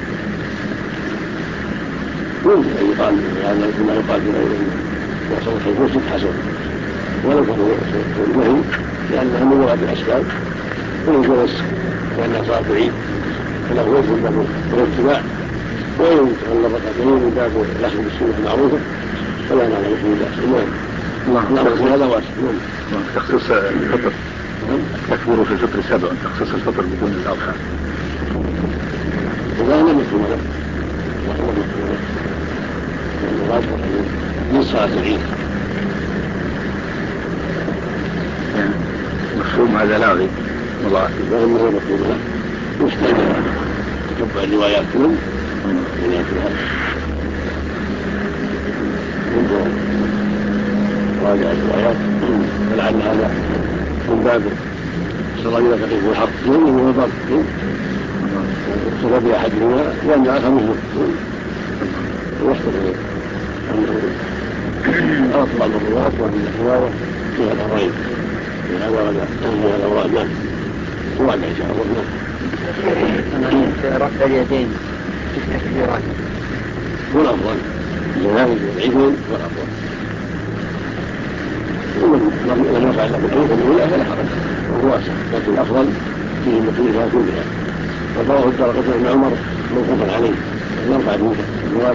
يمكن أن يقال هذا كما يقال في وصل في المسجد حسن ولو كان النهي لأنها من ورد الأسباب والجلس لأنها صلاة العيد فله وجه من باب الاتباع وإن تغلب ركعتين من باب الأخذ بالسنة المعروفة فلا معنى به بأس. نعم. هذا واسع. تخصيص الفطر تكبير في الفطر سبع تخصيص الفطر بدون الأضحى ولا لم يكن له من صلاة العيد مفهوم هذا لاغي والله وهم هو مفهوم مستند تتبع الروايات كلهم راجع الروايات فلعل هذا من باب صلى الله عليه وسلم الحق وهو باب سبب أحدهما لأن الآخر مسلم ويحتمل أنه أرد بعض الروايات وأن الرواية فيها الأمرين في هذا ولا فيها الأوراق وراجع إن شاء الله. في رفع اليدين في التكبيرات والأفضل الجنائز والعيدين والأفضل ومن يفعل له بالعيد الأولى فلا حرج وهو واسع لكن الأفضل فيه مثلها كلها. ورواه الدرقطني بن عمر موقوفا عليه نرفع الجواب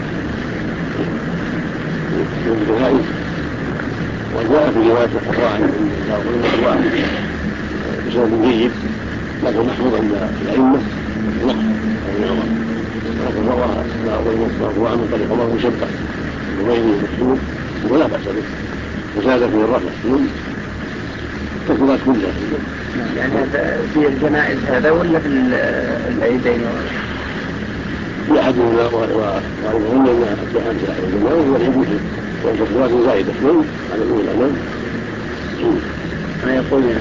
في الجنائز. وجاء في رواية أخرى عن الله بسبب جيد لكن محفوظ عند الأئمة نقص ابن عمر ولكن رواها مرفوعا من طريق عمر مشبع وغيره مكتوب ولا بأس به وزاد فيه الرفع من تكبيرات كلها. يعني هذا في الجنائز هذا ولا في العيدين؟ بأحدهما وعلمهن أن الجمال والحديث والفتوات زائدة على الأولى. ما يقول بين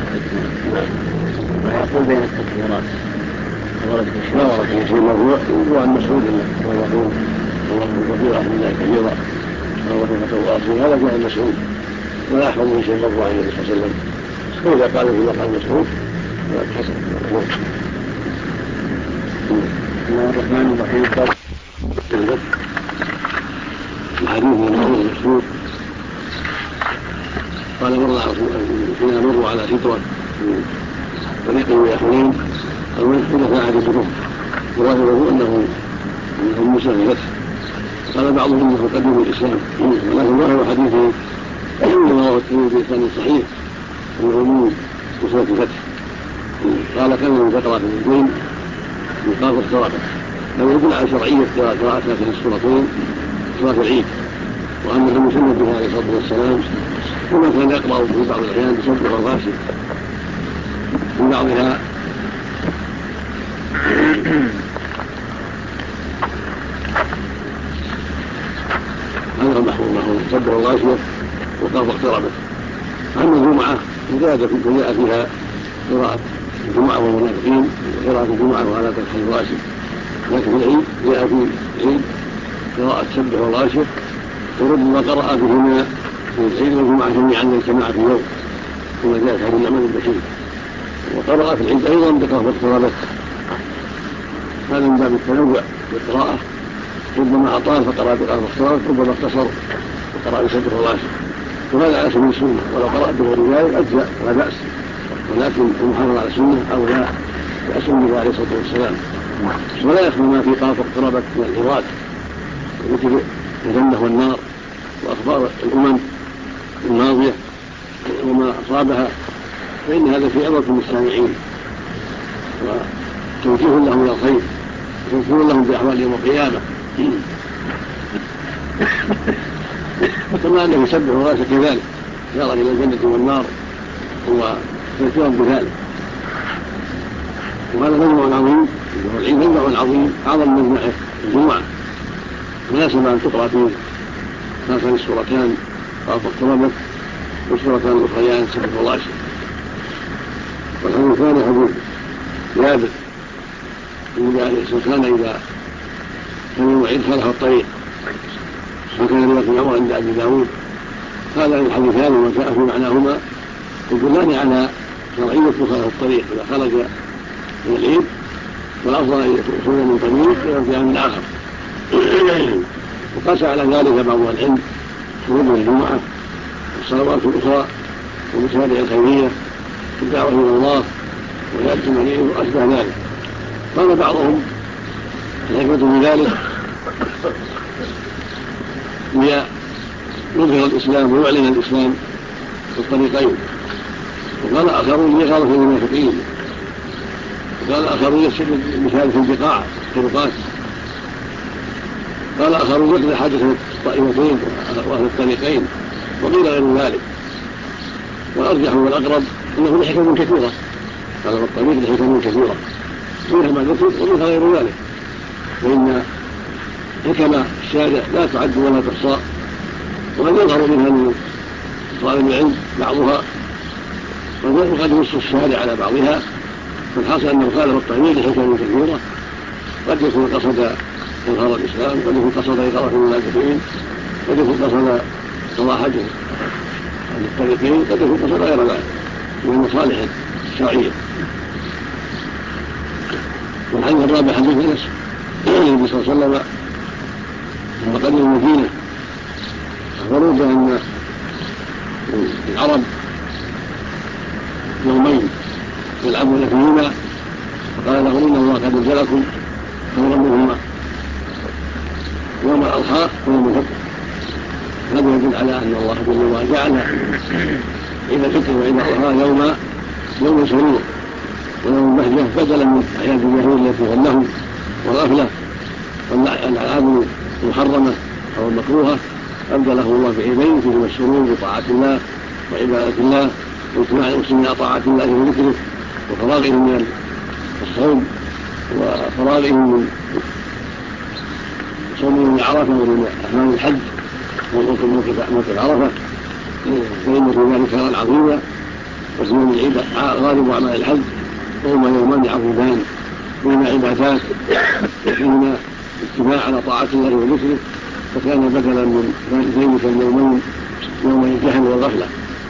التكبيرات ما ورد في شيء مرفوع وعن مسعود انه يقول الله كبيرا الحمد لله كبيرا الله كبيرا هذا جاء مسعود ولا يحفظ من شيء مرفوع عن النبي صلى الله عليه وسلم واذا قال في مقام مسعود فلا حسن. بسم الله الرحمن الرحيم. الحديث المعروف المشهور قال فينا مروا على سترة طريق ويحنين المنحدث عن الجنوب وظاهره انه موسى في فتح. قال بعضهم انه قدم الاسلام ولكن ظاهر حديثه رواه الترمذي بإسناد صحيح انه من موسى في فتح. قال كان من فترة في الاثنين من قاف الصلاه لم يدل على شرعيه قراءه هذه السورتين صلاه العيد وانها مسنه بها عليه الصلاه والسلام كما كان يقرا في بعض الاحيان بصدر الغاشي في بعضها هذا المحفوظ له صدر الغاشيه وقاف اقتربت. اما الجمعه فجاء فيها قراءه الجمعه والمنافقين وقراءه الجمعه وعلى فتح الغاشيه، لكن العيد جاء في العيد قراءه سبح والغاشيه وربما قرأ بهما في العيد والجمعه جميعا للجماعه في يوم كما جاء في حديث النعمان البشير، وقرأ في العيد ايضا بقاف اقتربت. هذا من باب التنوع في القراءه، ربما اطال فقرأ بقاف اقتربت ربما اختصر وقرأ بسبح والغاشيه، وهذا على سبيل السنه، ولو قرأ بغير ذلك اجزاء لا باس، ولكن المحافظه على السنه اولى بأسنه عليه الصلاه والسلام. ولا يخفى ما في قاف اقتربت من العظات مثل الجنه والنار واخبار الامم الماضيه وما اصابها، فان هذا في عبره للسامعين وتوجيه لهم الى الخير وتذكير لهم باحوال يوم القيامه. كما انه يسبح الغاشيه كذلك اشاره الى الجنه والنار وتذكيرا بذلك. وهذا مجمع عظيم وهو العيد مجمع عظيم اعظم من مجمع الجمعه، مناسب ان تقرا فيه هاتان السورتان قاف اقتربت والسورتان الاخريان سبح والغاشيه. والحديث الثاني حديث جابر ان كان اذا كان يوم العيد خلف الطريق وكان روايه الامر عند ابي داود. هذا الحديثان وما جاء في معناهما يدلان على شرعيه خلف الطريق اذا خرج من العيد والافضل ان يكون من طريق ويرجع من اخر. وقاس على ذلك بعض العلم شهود الجمعه والصلوات الاخرى والمشاريع الخيريه والدعوه الى الله وياتي عليه واشبه ذلك. قال بعضهم الحكمه في ذلك هي يظهر الاسلام ويعلن الاسلام في الطريقين، وقال اخرون يخالف المنافقين، وقال اخرون يفسد مثال في البقاع الطرقات، قال اخرون يقضي حاجه الطائفتين واهل الطريقين، وقيل غير ذلك. والارجح والاقرب انه لحكم كثيره، قال الطريق لحكم كثيره منها ما ذكر ومنها غير ذلك، وان حكم الشارع لا تعد ولا تحصى، وقد يظهر منها لطالب العلم بعضها وقد ينص الشارع على بعضها، فالحاصل انه خالف الطريق لحكم كثيره، قد يكون قصد إظهار الإسلام، قد يكون قصد إغاظة المنافقين، قد يكون قصد صلاح عن الطريقين، قد يكون قصد غير ذلك من المصالح الشرعية. والحديث الرابع حديث أنس النبي صلى الله عليه وسلم لما قدم المدينة أخبروه بأن العرب يومين يلعبون فيهما، فقال لهم إن الله قد نزلكم خيرا منهما يوم الأضحى ويوم الفطر. هذا يدل على أن الله جل وعلا جعل عيد الفطر وعيد الأضحى يوم سرور ويوم بهجة بدلا من أعياد اليهود التي غلهم والغفلة والألعاب المحرمة أو المكروهة، أبدله الله بعيدين فيهما السرور بطاعة الله وعبادة الله واجتماع المسلمين على طاعة الله وذكره وفراغهم من الصوم وفراغهم من صوم يوم عرفة ومن أعمال الحج موقف عرفة، فإن في ذلك خيرا عظيما. وصوم العيد غالب أعمال الحج، وهما يومان عظيمان فيهما عبادات وفيهما اتباع على طاعة الله ورسله، فكان بدلا من ذلك اليومين يوم الجهل والغفلة.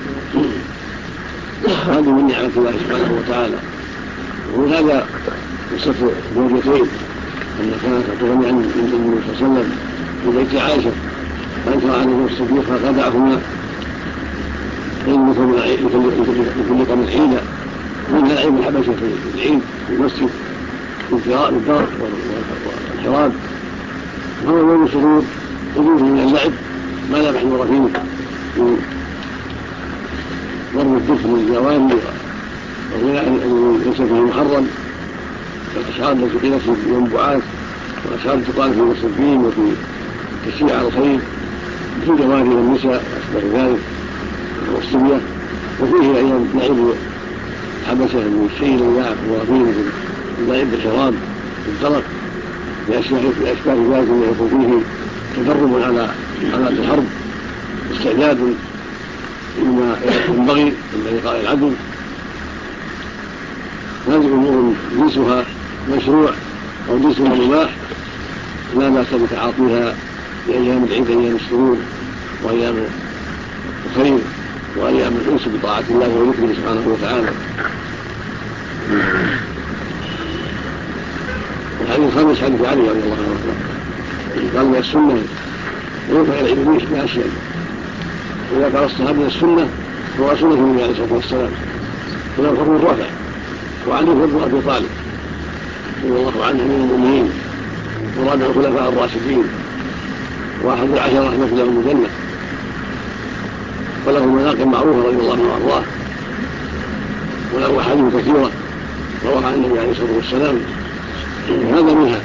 هذه من نعمة الله سبحانه وتعالى. وهذا قصة زوجتين أن كانت تغني عن النبي صلى الله عليه وسلم في بيت عائشة، فأنكر عليه الصديق فخدعهما فإن يطلق من عيدا، منها عيد الحبشة في العيد في المسجد بالدار والحراب، وهو يوم السرور يجوز من اللعب ما لا محذور فيه من ضرب الدف للجواري والغناء الذي ليس فيه محرم، والأشعار التي قيلت في المنبوعات والأشعار تقال في المسجدين وفي التشريع على الخير في جواري والنساء وأشبه ذلك والصبية. وفيه أيضا لعب حبسة من الشيء اللعب وفيه اللعب بالشراب بالدرق بأشباه ذلك الذي يكون فيه تدرب على الحرب واستعداد لما ينبغي من لقاء العدو. هذه أمور جنسها مشروع أو جنسها مباح لا بأس بتعاطيها بأيام العيد، أيام السرور وأيام الخير وأيام الأنس بطاعة الله وذكره سبحانه وتعالى. الحديث الخامس حديث علي رضي الله عنه قال من السنة يرفع العيد بأشياء، وإذا قال الصحابي من السنة هو سنة النبي عليه الصلاة والسلام، وله حكم الرفع. وعلي بن أبي طالب رضي الله عنه من المؤمنين ورابع الخلفاء الراشدين وأحد العشرة رحمة الله الجنة، وله مناقب معروفة رضي الله عنه وأرضاه، وله أحاديث كثيرة رواها عن النبي عليه الصلاة والسلام. هذا منها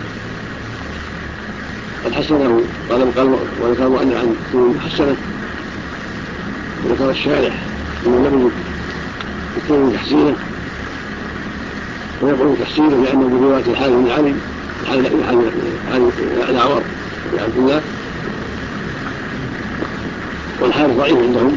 قد حسنه وذكروا أن عن حسنه، وذكر الشارح أنه لم يجد يكون تحسينه، ويقول تحسينه لأنه برواية الحارث بن علي الأعور بن عبد الله، والحارث ضعيف عندهم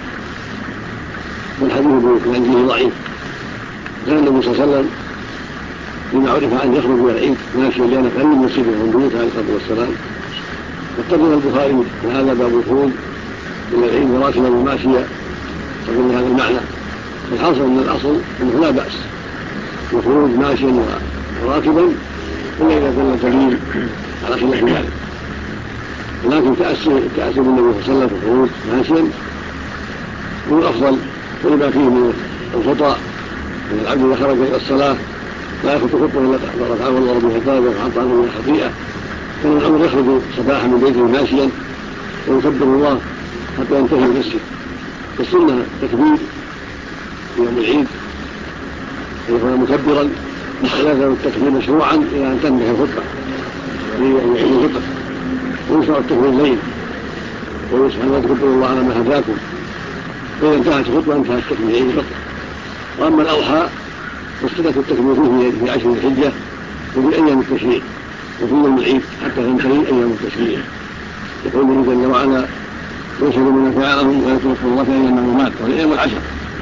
والحديث بأنه ضعيف. كان النبي صلى الله عليه وسلم لما عرف أن يخرج من العيد ماشيا لأن قريب من مسجد النبي عليه الصلاة والسلام، واتفق البخاري هذا باب الخروج من العيد راكبا وماشيا فقلنا هذا المعنى. الحاصل من الأصل أنه لا بأس الخروج ماشيا وراكبا إلا إذا كان دليل على خلاف ذلك، ولكن تأسي بالنبي صلى الله عليه وسلم في الخروج ماشيا هو الأفضل، ولما فيه من الخطأ من العبد إذا خرج إلى الصلاة لا يخطو خطوة إلا رفعه الله ربه حسابه وحط عنه من الخطيئة، فإن الأمر يخرج صباحا من بيته ماشيا ويكبر الله حتى ينتهي المسجد. والسنة تكبير يوم العيد يكون مكبرا، ولا يزال التكبير مشروعا إلى أن تنتهي الخطبة ليوم الفطر، ويشرع التكبير الليل ويقول سبحانه اذكروا الله على ما هداكم، فإذا انتهت الخطبة انتهى التكبير عيد الفطر. وأما الأضحى فالسنة التكبير فيه في 10 ذي الحجة وفي أيام التشريق وفي يوم العيد حتى تنتهي أيام التشريق. يقول الله جل وعلا ويشهد من فعلهم ويتوفى الله في أيام المعلومات وفي أيام العشر،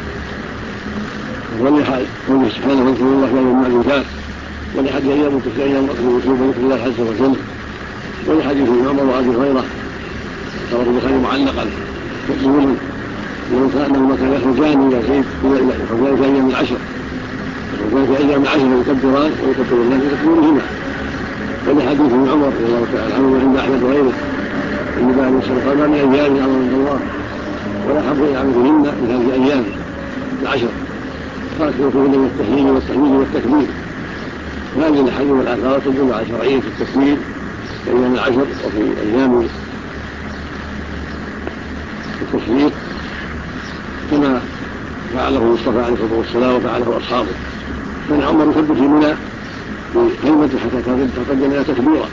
قوله سبحانه واذكروا الله في أيام المعلومات، ولحد أيام التشريق أيام الوصول بذكر الله عز وجل، ولحديث ابن عمر وأبي هريرة رواه البخاري معلقا مقبولا أنهما كان يخرجان إلى زيد يخرجان في أيام العشر، يخرجان في أيام العشر يكبران ويكبر الله في تكبيرهما. ولحديث ابن عمر رضي الله تعالى عنه عند أحمد وغيره أن بعد الشرق قال من أيام أمر عند الله ولا حب يعمل بهن من هذه الأيام العشر، فأكثروا فيهن من التهليل والتحميد والتكبير. هذه الأحاديث والآثار تدل على شرعية التكبير في أيام العشر وفي أيام التشريق كما فعله المصطفى عليه الصلاة والسلام وفعله أصحابه. كان عمر يكبر في منى بكلمة حتى تقدم إلى تكبيرا.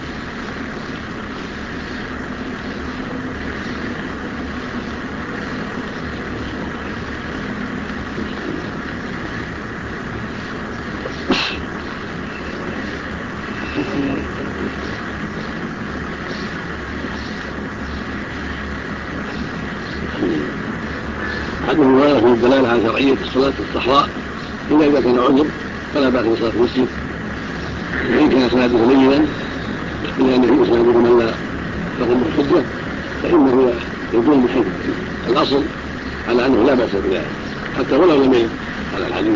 حديث هريرة في الدلالة على شرعية الصلاة في الصحراء إذا كان عذر فلا بأس بصلاة المسجد، وإن كان إسناده لينا إلا أن في إسناده من لا تقوم الحجة فإنه يكون بحيث الأصل على أنه لا بأس بذلك حتى ولو لم يرد على الحديث.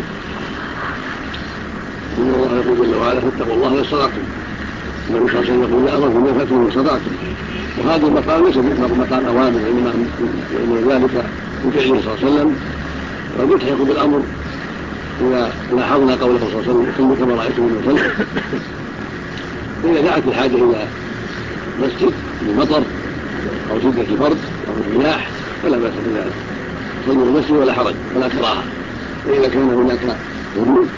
إن الله يقول جل وعلا فاتقوا الله ما استطعتم، النبي صلى الله عليه وسلم يقول لا أمركم ما فاتكم ما استطعتم، وهذا المقام ليس مقام أوامر وإنما ذلك من فعله صلى الله عليه وسلم، ويلحق بالأمر إذا لاحظنا قوله صلى الله عليه وسلم ثم كما رأيتم يصلي، إذا دعت الحاجة إلى مسجد بمطر أو شدة برد أو رياح فلا بأس بذلك، صلوا المسجد ولا حرج ولا كراهة. وإذا كان هناك وجود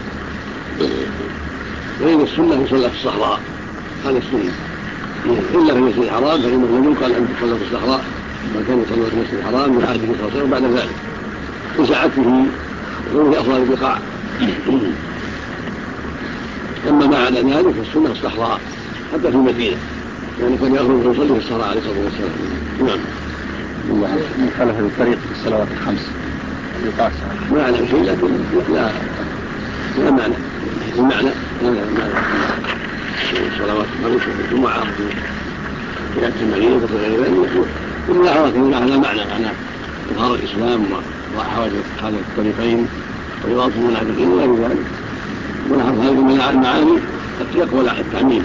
غير السنة يصلى في الصحراء، هذا السنة إلا في المسجد الحرام فإنه لم يقال أن تصلى في الصحراء، وكان يصلى في المسجد الحرام من عهده صلى الله عليه وسلم بعد ذلك لسعته وفي أفضل البقاع. أما ما عدا ذلك فالسنة في الصحراء حتى في المدينة، يعني كان يخرج ويصلي في الصحراء عليه الصلاة والسلام. نعم. من خلف الطريق في الصلوات الخمس ما أعلم شيء لكن لا معنى المعنى الصلوات الخمس والجمعة في المدينة وغير ذلك إلا حركة على معنى إظهار الإسلام وحوادث هذا الطريقين ويواصل المنافقين وغير ذلك، ونحن هذه من المعاني قد يقوى التعميم.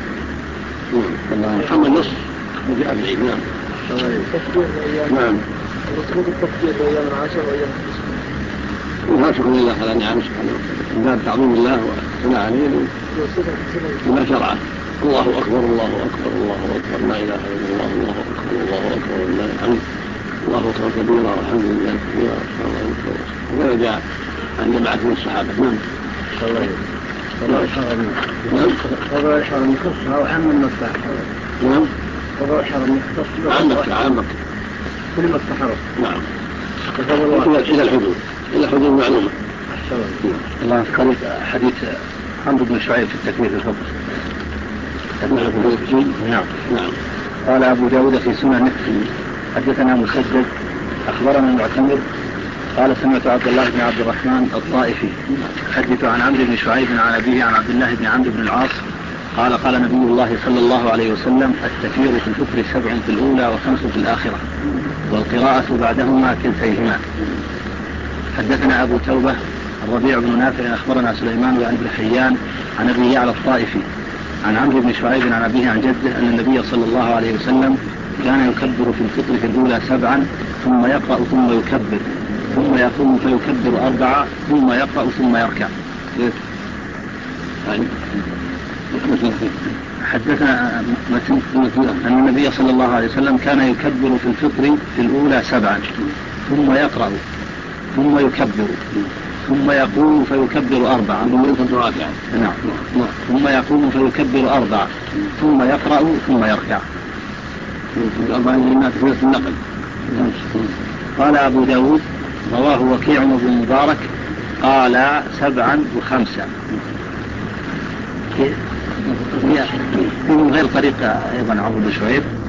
أما النص وجاء بالعيد. نعم. نعم. وصول التكبير بأيام العشر وأيام وها شكر لله على نعمه سبحانه وتعالى من باب تعظيم الله والثناء عليه بما شرعه. الله أكبر الله أكبر الله أكبر لا إله إلا الله الله أكبر الله أكبر ولله الحمد الله أكبر كبيرا والحمد لله كثيرا وكذا جاء عن جماعة من الصحابة. نعم. فضل الحرم يخص أو عام المفتاح. نعم. فضل الحرم يخص عام كل مفتاح. نعم. إلى الحدود معلومة. الله يذكرك حديث عمرو بن شعيب في التكبير الفضل. نعم. قال أبو داود في سنن حدثنا مسدد أخبرنا المعتمر قال سمعت عبد الله بن عبد الرحمن الطائفي حدث عن عمرو بن شعيب عن أبيه عن عبد الله بن عمرو بن العاص قال نبي الله صلى الله عليه وسلم التكبير في الفطر 7 في الأولى و5 في الآخرة والقراءة بعدهما كلتيهما. حدثنا أبو توبة الربيع بن نافع أخبرنا سليمان وعن ابن حيان عن أبي يعلى الطائفي عن عمرو بن شعيب عن أبيه عن جده أن النبي صلى الله عليه وسلم كان يكبر في الفطر في الأولى 7 ثم يقرأ ثم يكبر ثم يقوم فيكبر 4 ثم يقرأ ثم يركع. حدثنا أن النبي صلى الله عليه وسلم كان يكبر في الفطر في الأولى 7 ثم يقرأ ثم يكبر ثم يقوم فيكبر 4 نعم. ثم يقوم فيكبر 4 ثم يقرأ ثم يركع. قال أبو داود رواه وكيع بن مبارك قال 7 و5 من غير طريقة أيضا عمرو بن شعيب